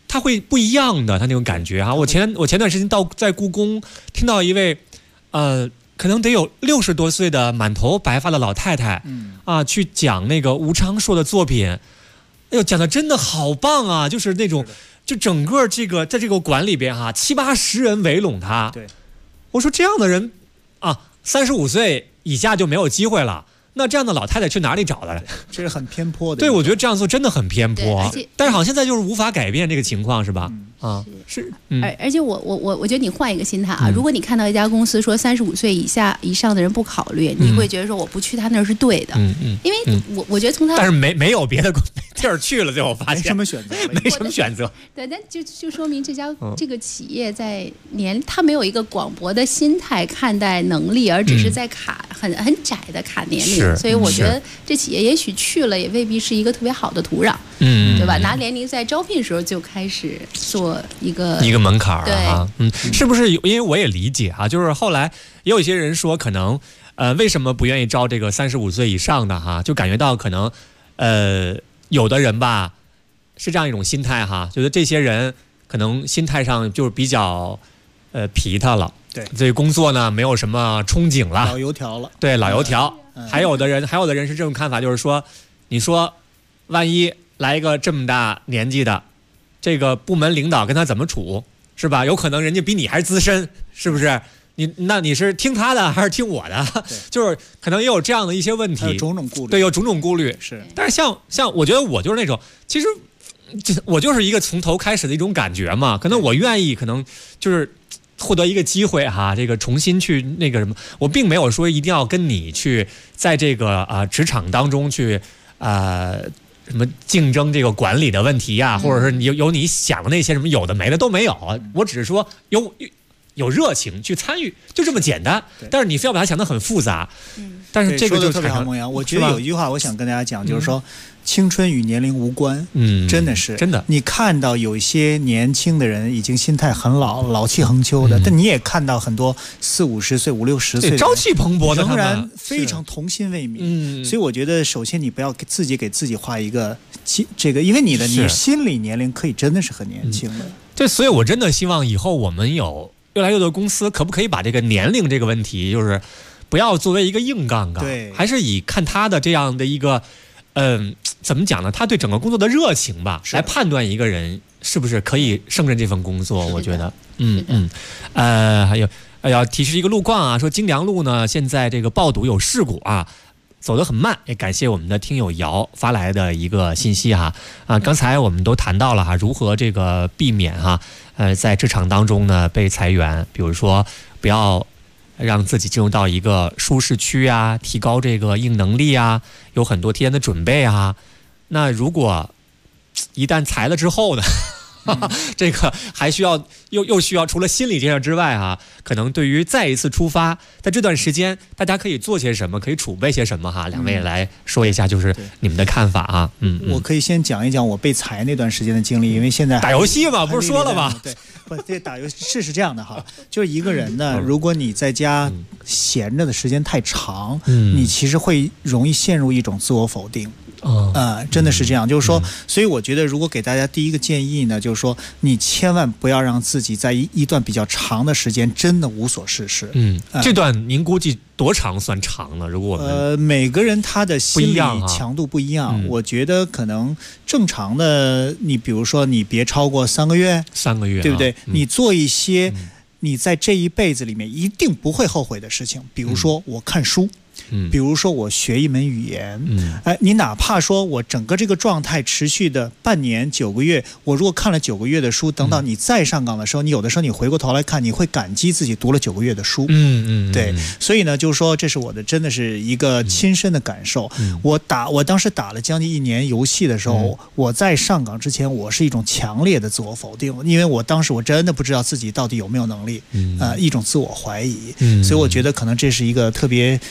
他会不一样的，他那种感觉哈。我前段时间在故宫听到一位可能得有60多岁的满头白发的老太太，去讲那个吴昌硕的作品，哎呦，讲的真的好棒啊！就是那种，就整个这个在这个馆里边哈，70、80人围拢他。 对， 我说这样的人啊，35岁以下就没有机会了。那这样的老太太去哪里找的？ 这是很偏颇的。 对，我觉得这样做真的很偏颇。但是好像现在就是无法改变这个情况，是吧？是。 而且我觉得你换一个心态啊，如果你看到一家公司说35岁以上的人不考虑，你会觉得说我不去他那儿是对的。因为我觉得从他， 但是没有别的地儿去了，最后发现没什么选择， 没什么选择。 对，但就说明这个企业在他没有一个广博的心态看待能力，而只是在很窄的卡年龄。所以我觉得这企业也许去了，也未必是一个特别好的土壤，对吧？拿年龄在招聘时候就开始做一个门槛啊， 是不是？因为我也理解啊，就是后来也有一些人说，可能为什么不愿意招这个35岁以上的哈？就感觉到可能有的人吧是这样一种心态哈，觉得这些人可能心态上就是比较皮他了。 对， 对工作呢没有什么憧憬了， 老油条了。 对，老油条。还有的人是这种看法，就是说，你说，万一来一个这么大年纪的，这个部门领导跟他怎么处，是吧？有可能人家比你还资深，是不是？你是听他的还是听我的？就是可能也有这样的一些问题， 有种种顾虑。 对，有种种顾虑。 是， 但是像我觉得我就是那种，其实我就是一个从头开始的一种感觉嘛。可能我愿意，可能就是获得一个机会哈，这个重新去那个什么，我并没有说一定要跟你去在这个职场当中去什么竞争这个管理的问题呀，或者是有你想的那些什么有的没的都没有，我只是说有热情去参与，就这么简单。但是你非要把它想得很复杂，但是这个就特别好，孟阳。我觉得有一句话我想跟大家讲，就是说青春与年龄无关。真的是真的。 你看到有一些年轻的人已经心态很老气横秋的，但你也看到很多40、50岁、50、60岁朝气蓬勃的， 仍然非常童心未泯。所以我觉得，首先你不要给自己画一个这个，因为你心理年龄可以真的是很年轻的。 对，所以我真的希望以后我们有越来越多公司可不可以把这个年龄这个问题，就是不要作为一个硬杠杠， 对， 还是以看他的这样的一个，怎么讲呢？他对整个工作的热情吧，来判断一个人是不是可以胜任这份工作。我觉得，还有要提示一个路况啊，说京良路呢现在这个爆堵有事故啊。走得很慢，也感谢我们的听友姚发来的一个信息哈刚才我们都谈到了哈，如何这个避免哈在职场当中呢被裁员，比如说不要让自己进入到一个舒适区啊，提高这个硬能力啊，有很多提前的准备啊。那如果一旦裁了之后呢？这个还需要又需要除了心理建设之外啊，可能对于再一次出发，在这段时间大家可以做些什么，可以储备些什么哈？两位来说一下，就是你们的看法啊。 我可以先讲一讲我被裁那段时间的经历，因为现在打游戏嘛，不是说了吗？ 对，不，这打游戏是这样的哈，就是一个人呢，如果你在家闲着的时间太长，你其实会容易陷入一种自我否定。真的是这样，就是说，所以我觉得，如果给大家第一个建议呢，就是说，你千万不要让自己在一段比较长的时间真的无所事事。 这段您估计多长算长呢？如果我们每个人他的心理强度不一样，我觉得可能正常的，你比如说你别超过3个月，对不对？你做一些你在这一辈子里面一定不会后悔的事情，比如说我看书。比如说我学一门语言，你哪怕说我整个这个状态持续的半年9个月，我如果看了9个月的书，等到你再上岗的时候，你有的时候你回过头来看，你会感激自己读了9个月的书。对，所以呢，就是说这是我的真的是一个亲身的感受。我当时打了将近1年游戏的时候，我在上岗之前，我是一种强烈的自我否定，因为我当时我真的不知道自己到底有没有能力，一种自我怀疑。所以我觉得可能这是一个特别做一点给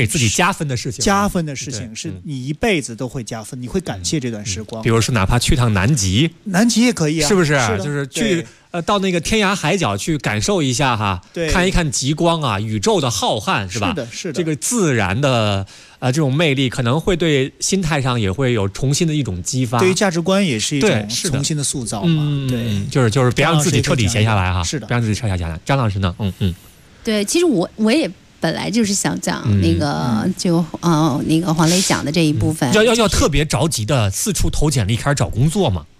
给自己加分的事情， 加分的事情是你一辈子都会加分，你会感谢这段时光。 比如说哪怕去趟南极， 南极也可以啊， 是不是？就是去到那个天涯海角去感受一下哈，看一看极光啊，宇宙的浩瀚，是吧？ 是的，是的。 这个自然的这种魅力，可能会对心态上也会有重新的一种激发， 对于价值观也是一种重新的塑造嘛。对， 就是别让自己彻底闲下来哈， 是的， 别让自己彻底闲下来。张老师呢？ 对，其实我也本来就是想讲那个那个黄磊讲的这一部分， 要特别着急的四处投简历开始找工作嘛？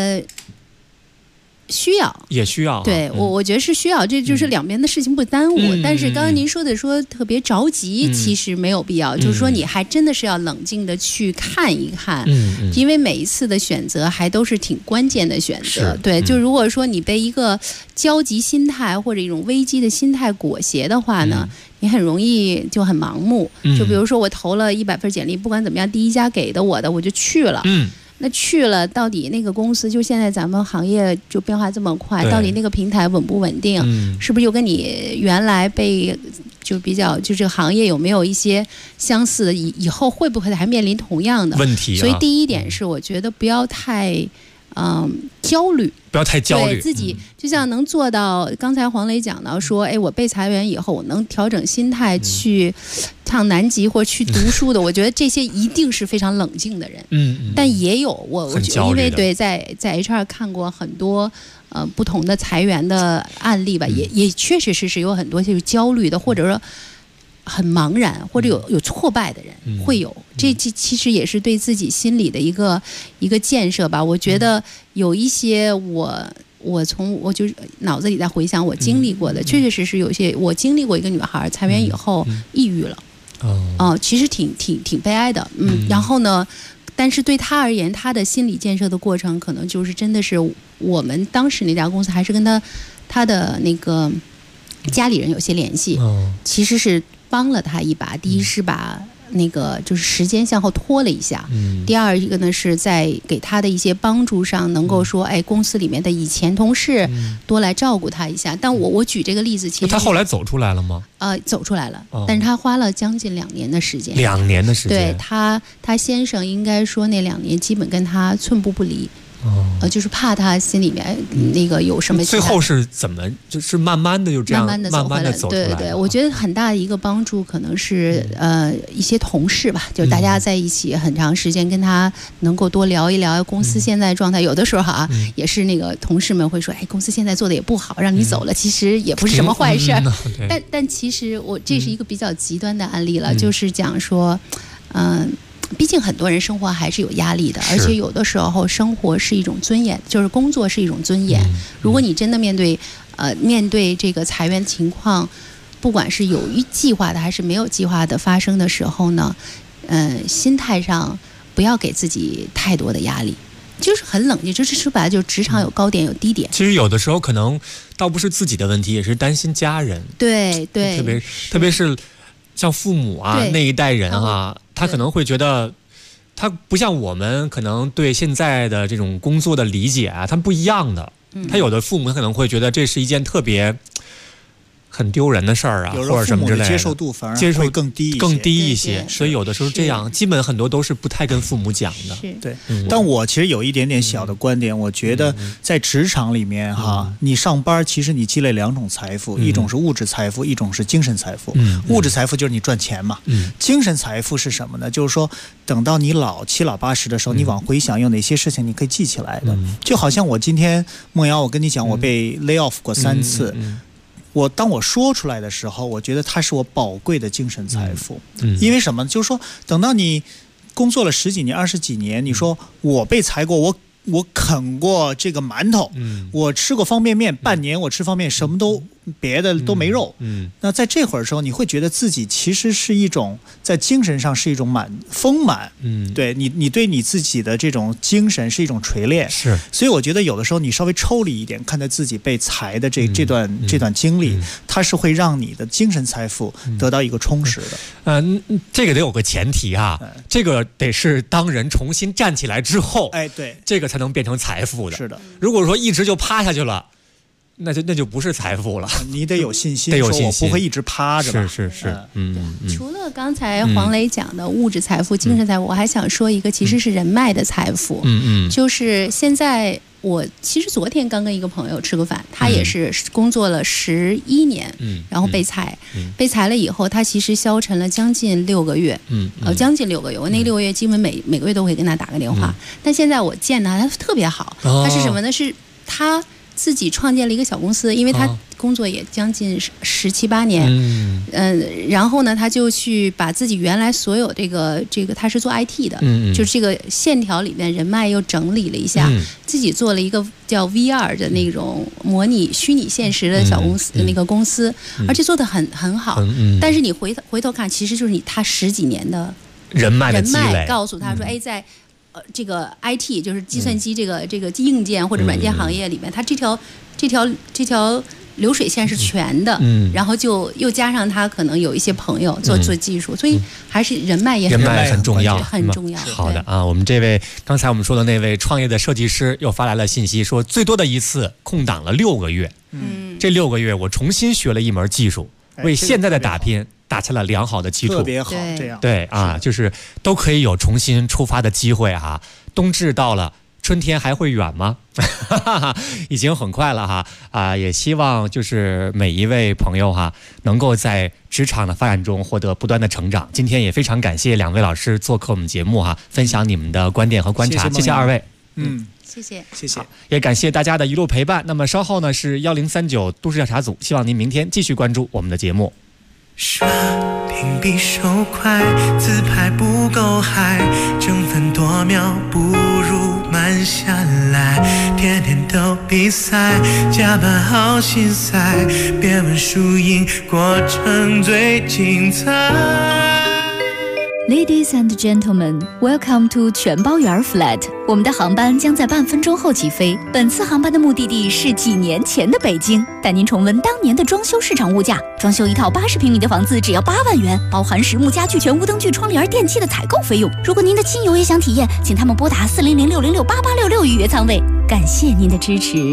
需要， 也需要。 对，我觉得是需要，这就是两边的事情不耽误。但是刚刚您说的特别着急，其实没有必要。就是说，你还真的是要冷静的去看一看，因为每一次的选择还都是挺关键的选择。对，就如果说你被一个焦急心态或者一种危机的心态裹挟的话呢，你很容易就很盲目。就比如说我投了100份简历，不管怎么样，第一家给的我的我就去了。那去了，到底那个公司就现在咱们行业就变化这么快，到底那个平台稳不稳定？是不是又跟你原来被就比较就这个行业有没有一些相似的？以后会不会还面临同样的问题？ 所以第一点是，我觉得不要太焦虑。 不要太焦虑， 对自己就像能做到。刚才黄磊讲到说，我被裁员以后，我能调整心态去上南极或去读书的，我觉得这些一定是非常冷静的人。但也有我因为在 HR 看过很多不同的裁员的案例吧，也确实是有很多就是焦虑的，或者说很茫然或者有挫败的人会有，这其实也是对自己心理的一个建设吧。我觉得有一些我就脑子里在回想我经历过的，确确实实有一些。我经历过一个女孩裁员以后抑郁了，其实挺悲哀的。然后呢，但是对她而言，她的心理建设的过程可能就是真的是我们当时那家公司还是跟她的那个家里人有些联系，其实是帮了他一把。第一是把那个就是时间向后拖了一下，第二一个呢是在给他的一些帮助上能够说，公司里面的以前同事多来照顾他一下。但我举这个例子，其实他后来走出来了吗？ 走出来了，但是他花了将近2年的时间。 2年的时间， 对他先生应该说那2年基本跟他寸步不离。就是怕他心里面那个有什么。 最后是怎么？就是慢慢的就这样，慢慢的走出来。 对，我觉得很大的一个帮助可能是一些同事吧，就是大家在一起很长时间，跟他能够多聊一聊公司现在状态。有的时候也是那个同事们会说，公司现在做的也不好，让你走了，其实也不是什么坏事。但其实这是一个比较极端的案例了，就是讲说，毕竟很多人生活还是有压力的，而且有的时候生活是一种尊严，就是工作是一种尊严。如果你真的面对这个裁员情况，不管是有计划的还是没有计划的发生的时候呢，心态上不要给自己太多的压力，就是很冷静。就是说白了，就职场有高点有低点。 其实有的时候可能倒不是自己的问题，也是担心家人。 对， 特别是像父母那一代人他可能会觉得，他不像我们可能对现在的这种工作的理解他们不一样的。他有的父母可能会觉得这是一件特别很丢人的事儿或者什么之类的， 接受度反而会更低一些。所以有的时候这样，基本很多都是不太跟父母讲的。 对，但我其实有一点点小的观点，我觉得在职场里面你上班其实你积累2种财富，一种是物质财富，一种是精神财富。物质财富就是你赚钱嘛，精神财富是什么呢？就是说等到你7老80的时候，你往回想有哪些事情你可以记起来的。就好像我今天梦瑶，我跟你讲，我被 lay off 过3次。当我说出来的时候，我觉得它是我宝贵的精神财富。因为什么？就是说等到你工作了10几年、20几年，你说我被裁过，我啃过这个馒头，我吃过方便面，半年我吃方便面，什么都别的都没肉。那在这会儿的时候，你会觉得自己其实是一种在精神上是一种丰满。对你对你自己的这种精神是一种锤炼。 是， 所以我觉得有的时候你稍微抽离一点，看待自己被裁的这段经历，它是会让你的精神财富得到一个充实的。 这个得有个前提这个得是当人重新站起来之后， 对， 这个才能变成财富的。 是的， 如果说一直就趴下去了， 那就不是财富了。 你得有信心， 得有信心， 说我不会一直趴着吧。 是， 除了刚才黄磊讲的物质财富、精神财富，我还想说一个，其实是人脉的财富。就是现在我其实昨天刚跟一个朋友吃个饭，他也是工作了11年，然后被裁，被裁了以后，他其实消沉了将近6个月，将近6个月。我那6个月基本每个月都会跟他打个电话，但现在我见他特别好。他是什么呢？是他自己创建了一个小公司，因为他工作也将近17、18年，然后呢，他就去把自己原来所有这个他是做 IT 的，就是这个线条里面人脉又整理了一下，自己做了一个叫 VR 的那种模拟虚拟现实的小公司，那个公司，而且做得很好。但是你回头看，其实就是他10几年的人脉的积累， 告诉他说，在这个 IT 就是计算机这个硬件或者软件行业里面，它这条流水线是全的，然后就又加上他可能有一些朋友做技术，所以还是人脉也很重要， 很重要。 好的啊，我们这位刚才我们说的那位创业的设计师又发来了信息，说最多的一次空档了6个月，这6个月我重新学了一门技术，为现在的打拼打下了良好的基础， 特别好，这样对啊，就是都可以有重新出发的机会哈。冬至到了，春天还会远吗？已经很快了哈也希望就是每一位朋友能够在职场的发展中获得不断的成长。今天也非常感谢2位老师做客我们节目分享你们的观点和观察，谢谢2位。 谢谢， 也感谢大家的一路陪伴。那么稍后呢是1039都市调查组，希望您明天继续关注我们的节目。 刷屏比手快，自拍不够嗨，争分夺秒不如慢下来，天天都比赛，加班好心塞，别问输赢，过程最精彩。 Ladies and gentlemen, welcome to 全包圆 flat。我们的航班将在半分钟后起飞。本次航班的目的地是几年前的北京，带您重温当年的装修市场物价。装修一套80平米的房子只要8万元，包含实木家具、全屋灯具、窗帘、电器的采购费用。如果您的亲友也想体验，请他们拨打400-606-8866预约舱位。感谢您的支持。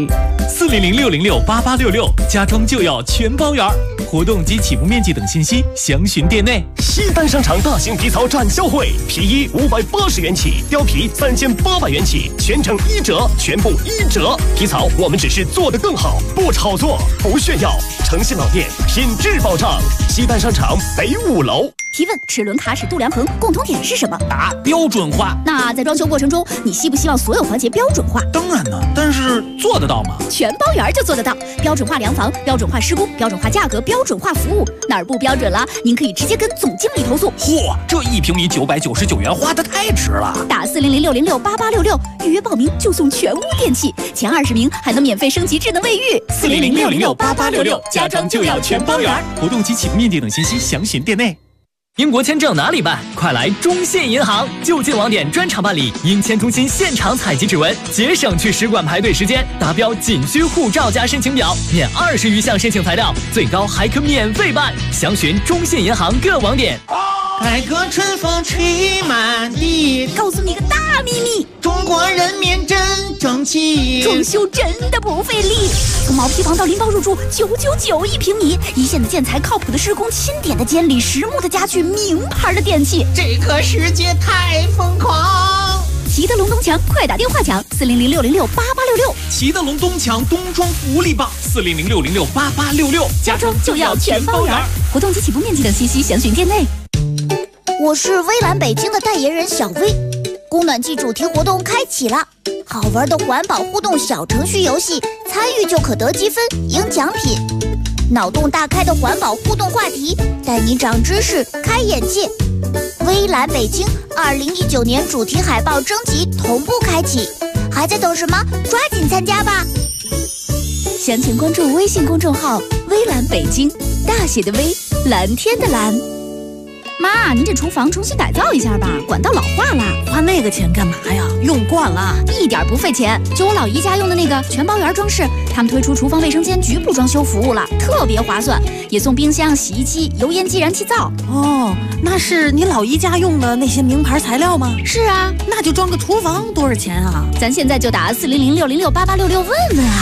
400-606-8866，家装就要全包圆。活动及起步面积等信息详询店内。西单商场大型皮草展销会，皮衣580元起，貂皮3800元起，全程1折，全部1折。皮草我们只是做得更好，不炒作，不炫耀。诚信老店，品质保障。西单商场北5楼。 提问：齿轮、卡尺、度量衡共同点是什么？ 答：标准化。 那在装修过程中，你希不希望所有环节标准化？ 当然呢，但是做得到吗？ 全包圆就做得到，标准化量房、标准化施工、标准化价格、标准化服务，哪儿不标准了，您可以直接跟总经理投诉。 嚯，这1平米999元花得太值了！ 打400-606-8866预约报名就送全屋电器，前20名还能免费升级智能卫浴。 400-606-8866，家装就要全包圆。活动及起步面积等信息详询店内。 英国签证哪里办？快来中信银行，就近网点专场办理，英签中心现场采集指纹，节省去使馆排队时间。达标仅需护照加申请表，免20余项申请材料，最高还可免费办。详询中信银行各网点。 改革春风吹满地， 告诉你个大秘密， 中国人民真争气， 装修真的不费力。从毛坯房到拎包入住，9991平米，一线的建材，靠谱的施工，钦点的监理，实木的家具，名牌的电器， 这个世界太疯狂。 齐德龙东墙，快打电话抢400-606-8866。 齐德龙东墙冬装福利棒，400-606-8866， 家装就要全包圆。活动及起步面积等信息详询店内。 我是微蓝北京的代言人小薇，供暖季主题活动开启了，好玩的环保互动小程序游戏，参与就可得积分赢奖品。脑洞大开的环保互动话题，带你长知识开眼界。微蓝北京2019年主题海报征集同步开启，还在等什么？抓紧参加吧！详情关注微信公众号微蓝北京，大写的微，蓝天的蓝。妈，您这厨房重新改造一下吧，管道老化了。 花那个钱干嘛呀？用惯了， 一点不费钱。就我老姨家用的那个全包圆装饰，他们推出厨房卫生间局部装修服务了，特别划算，也送冰箱、洗衣机、油烟机、燃气灶。 哦，那是你老姨家用的那些名牌材料吗？ 是啊， 那就装个厨房多少钱啊？ 咱现在就打400-606-8866问问啊。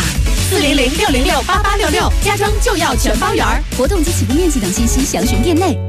400-606-8866，家装就要全包圆。 活动及起步面积等信息详询店内。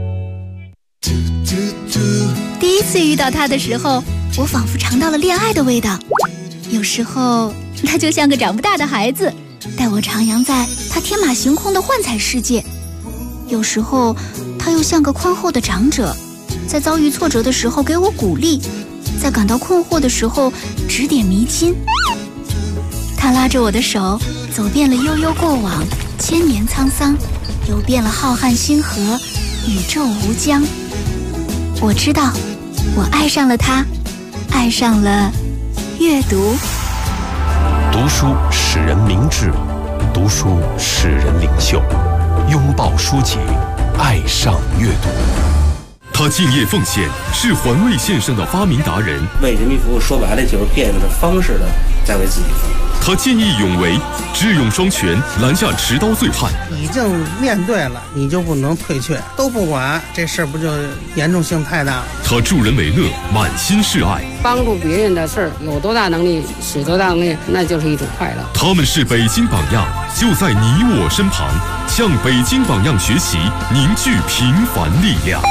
第一次遇到他的时候，我仿佛尝到了恋爱的味道。有时候他就像个长不大的孩子，带我徜徉在他天马行空的幻彩世界；有时候他又像个宽厚的长者，在遭遇挫折的时候给我鼓励，在感到困惑的时候指点迷津。他拉着我的手，走遍了悠悠过往，千年沧桑，游遍了浩瀚星河，宇宙无疆。我知道，我爱上了他，爱上了阅读。 读书使人明智，读书使人领袖。拥抱书籍，爱上阅读。 他敬业奉献，是环卫线上的发明达人。 为人民服务，说白了就是变着方式的在为自己服务。 他见义勇为，智勇双全，拦下持刀醉汉。 已经面对了，你就不能退却，都不管，这事儿不就严重性太大了？ 他助人为乐，满心是爱。 帮助别人的事儿，有多大能力使多大能力，那就是一种快乐。 他们是北京榜样，就在你我身旁，向北京榜样学习，凝聚平凡力量。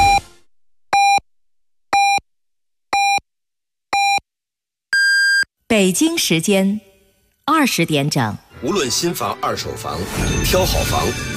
北京时间20点整。 无论新房、二手房，挑好房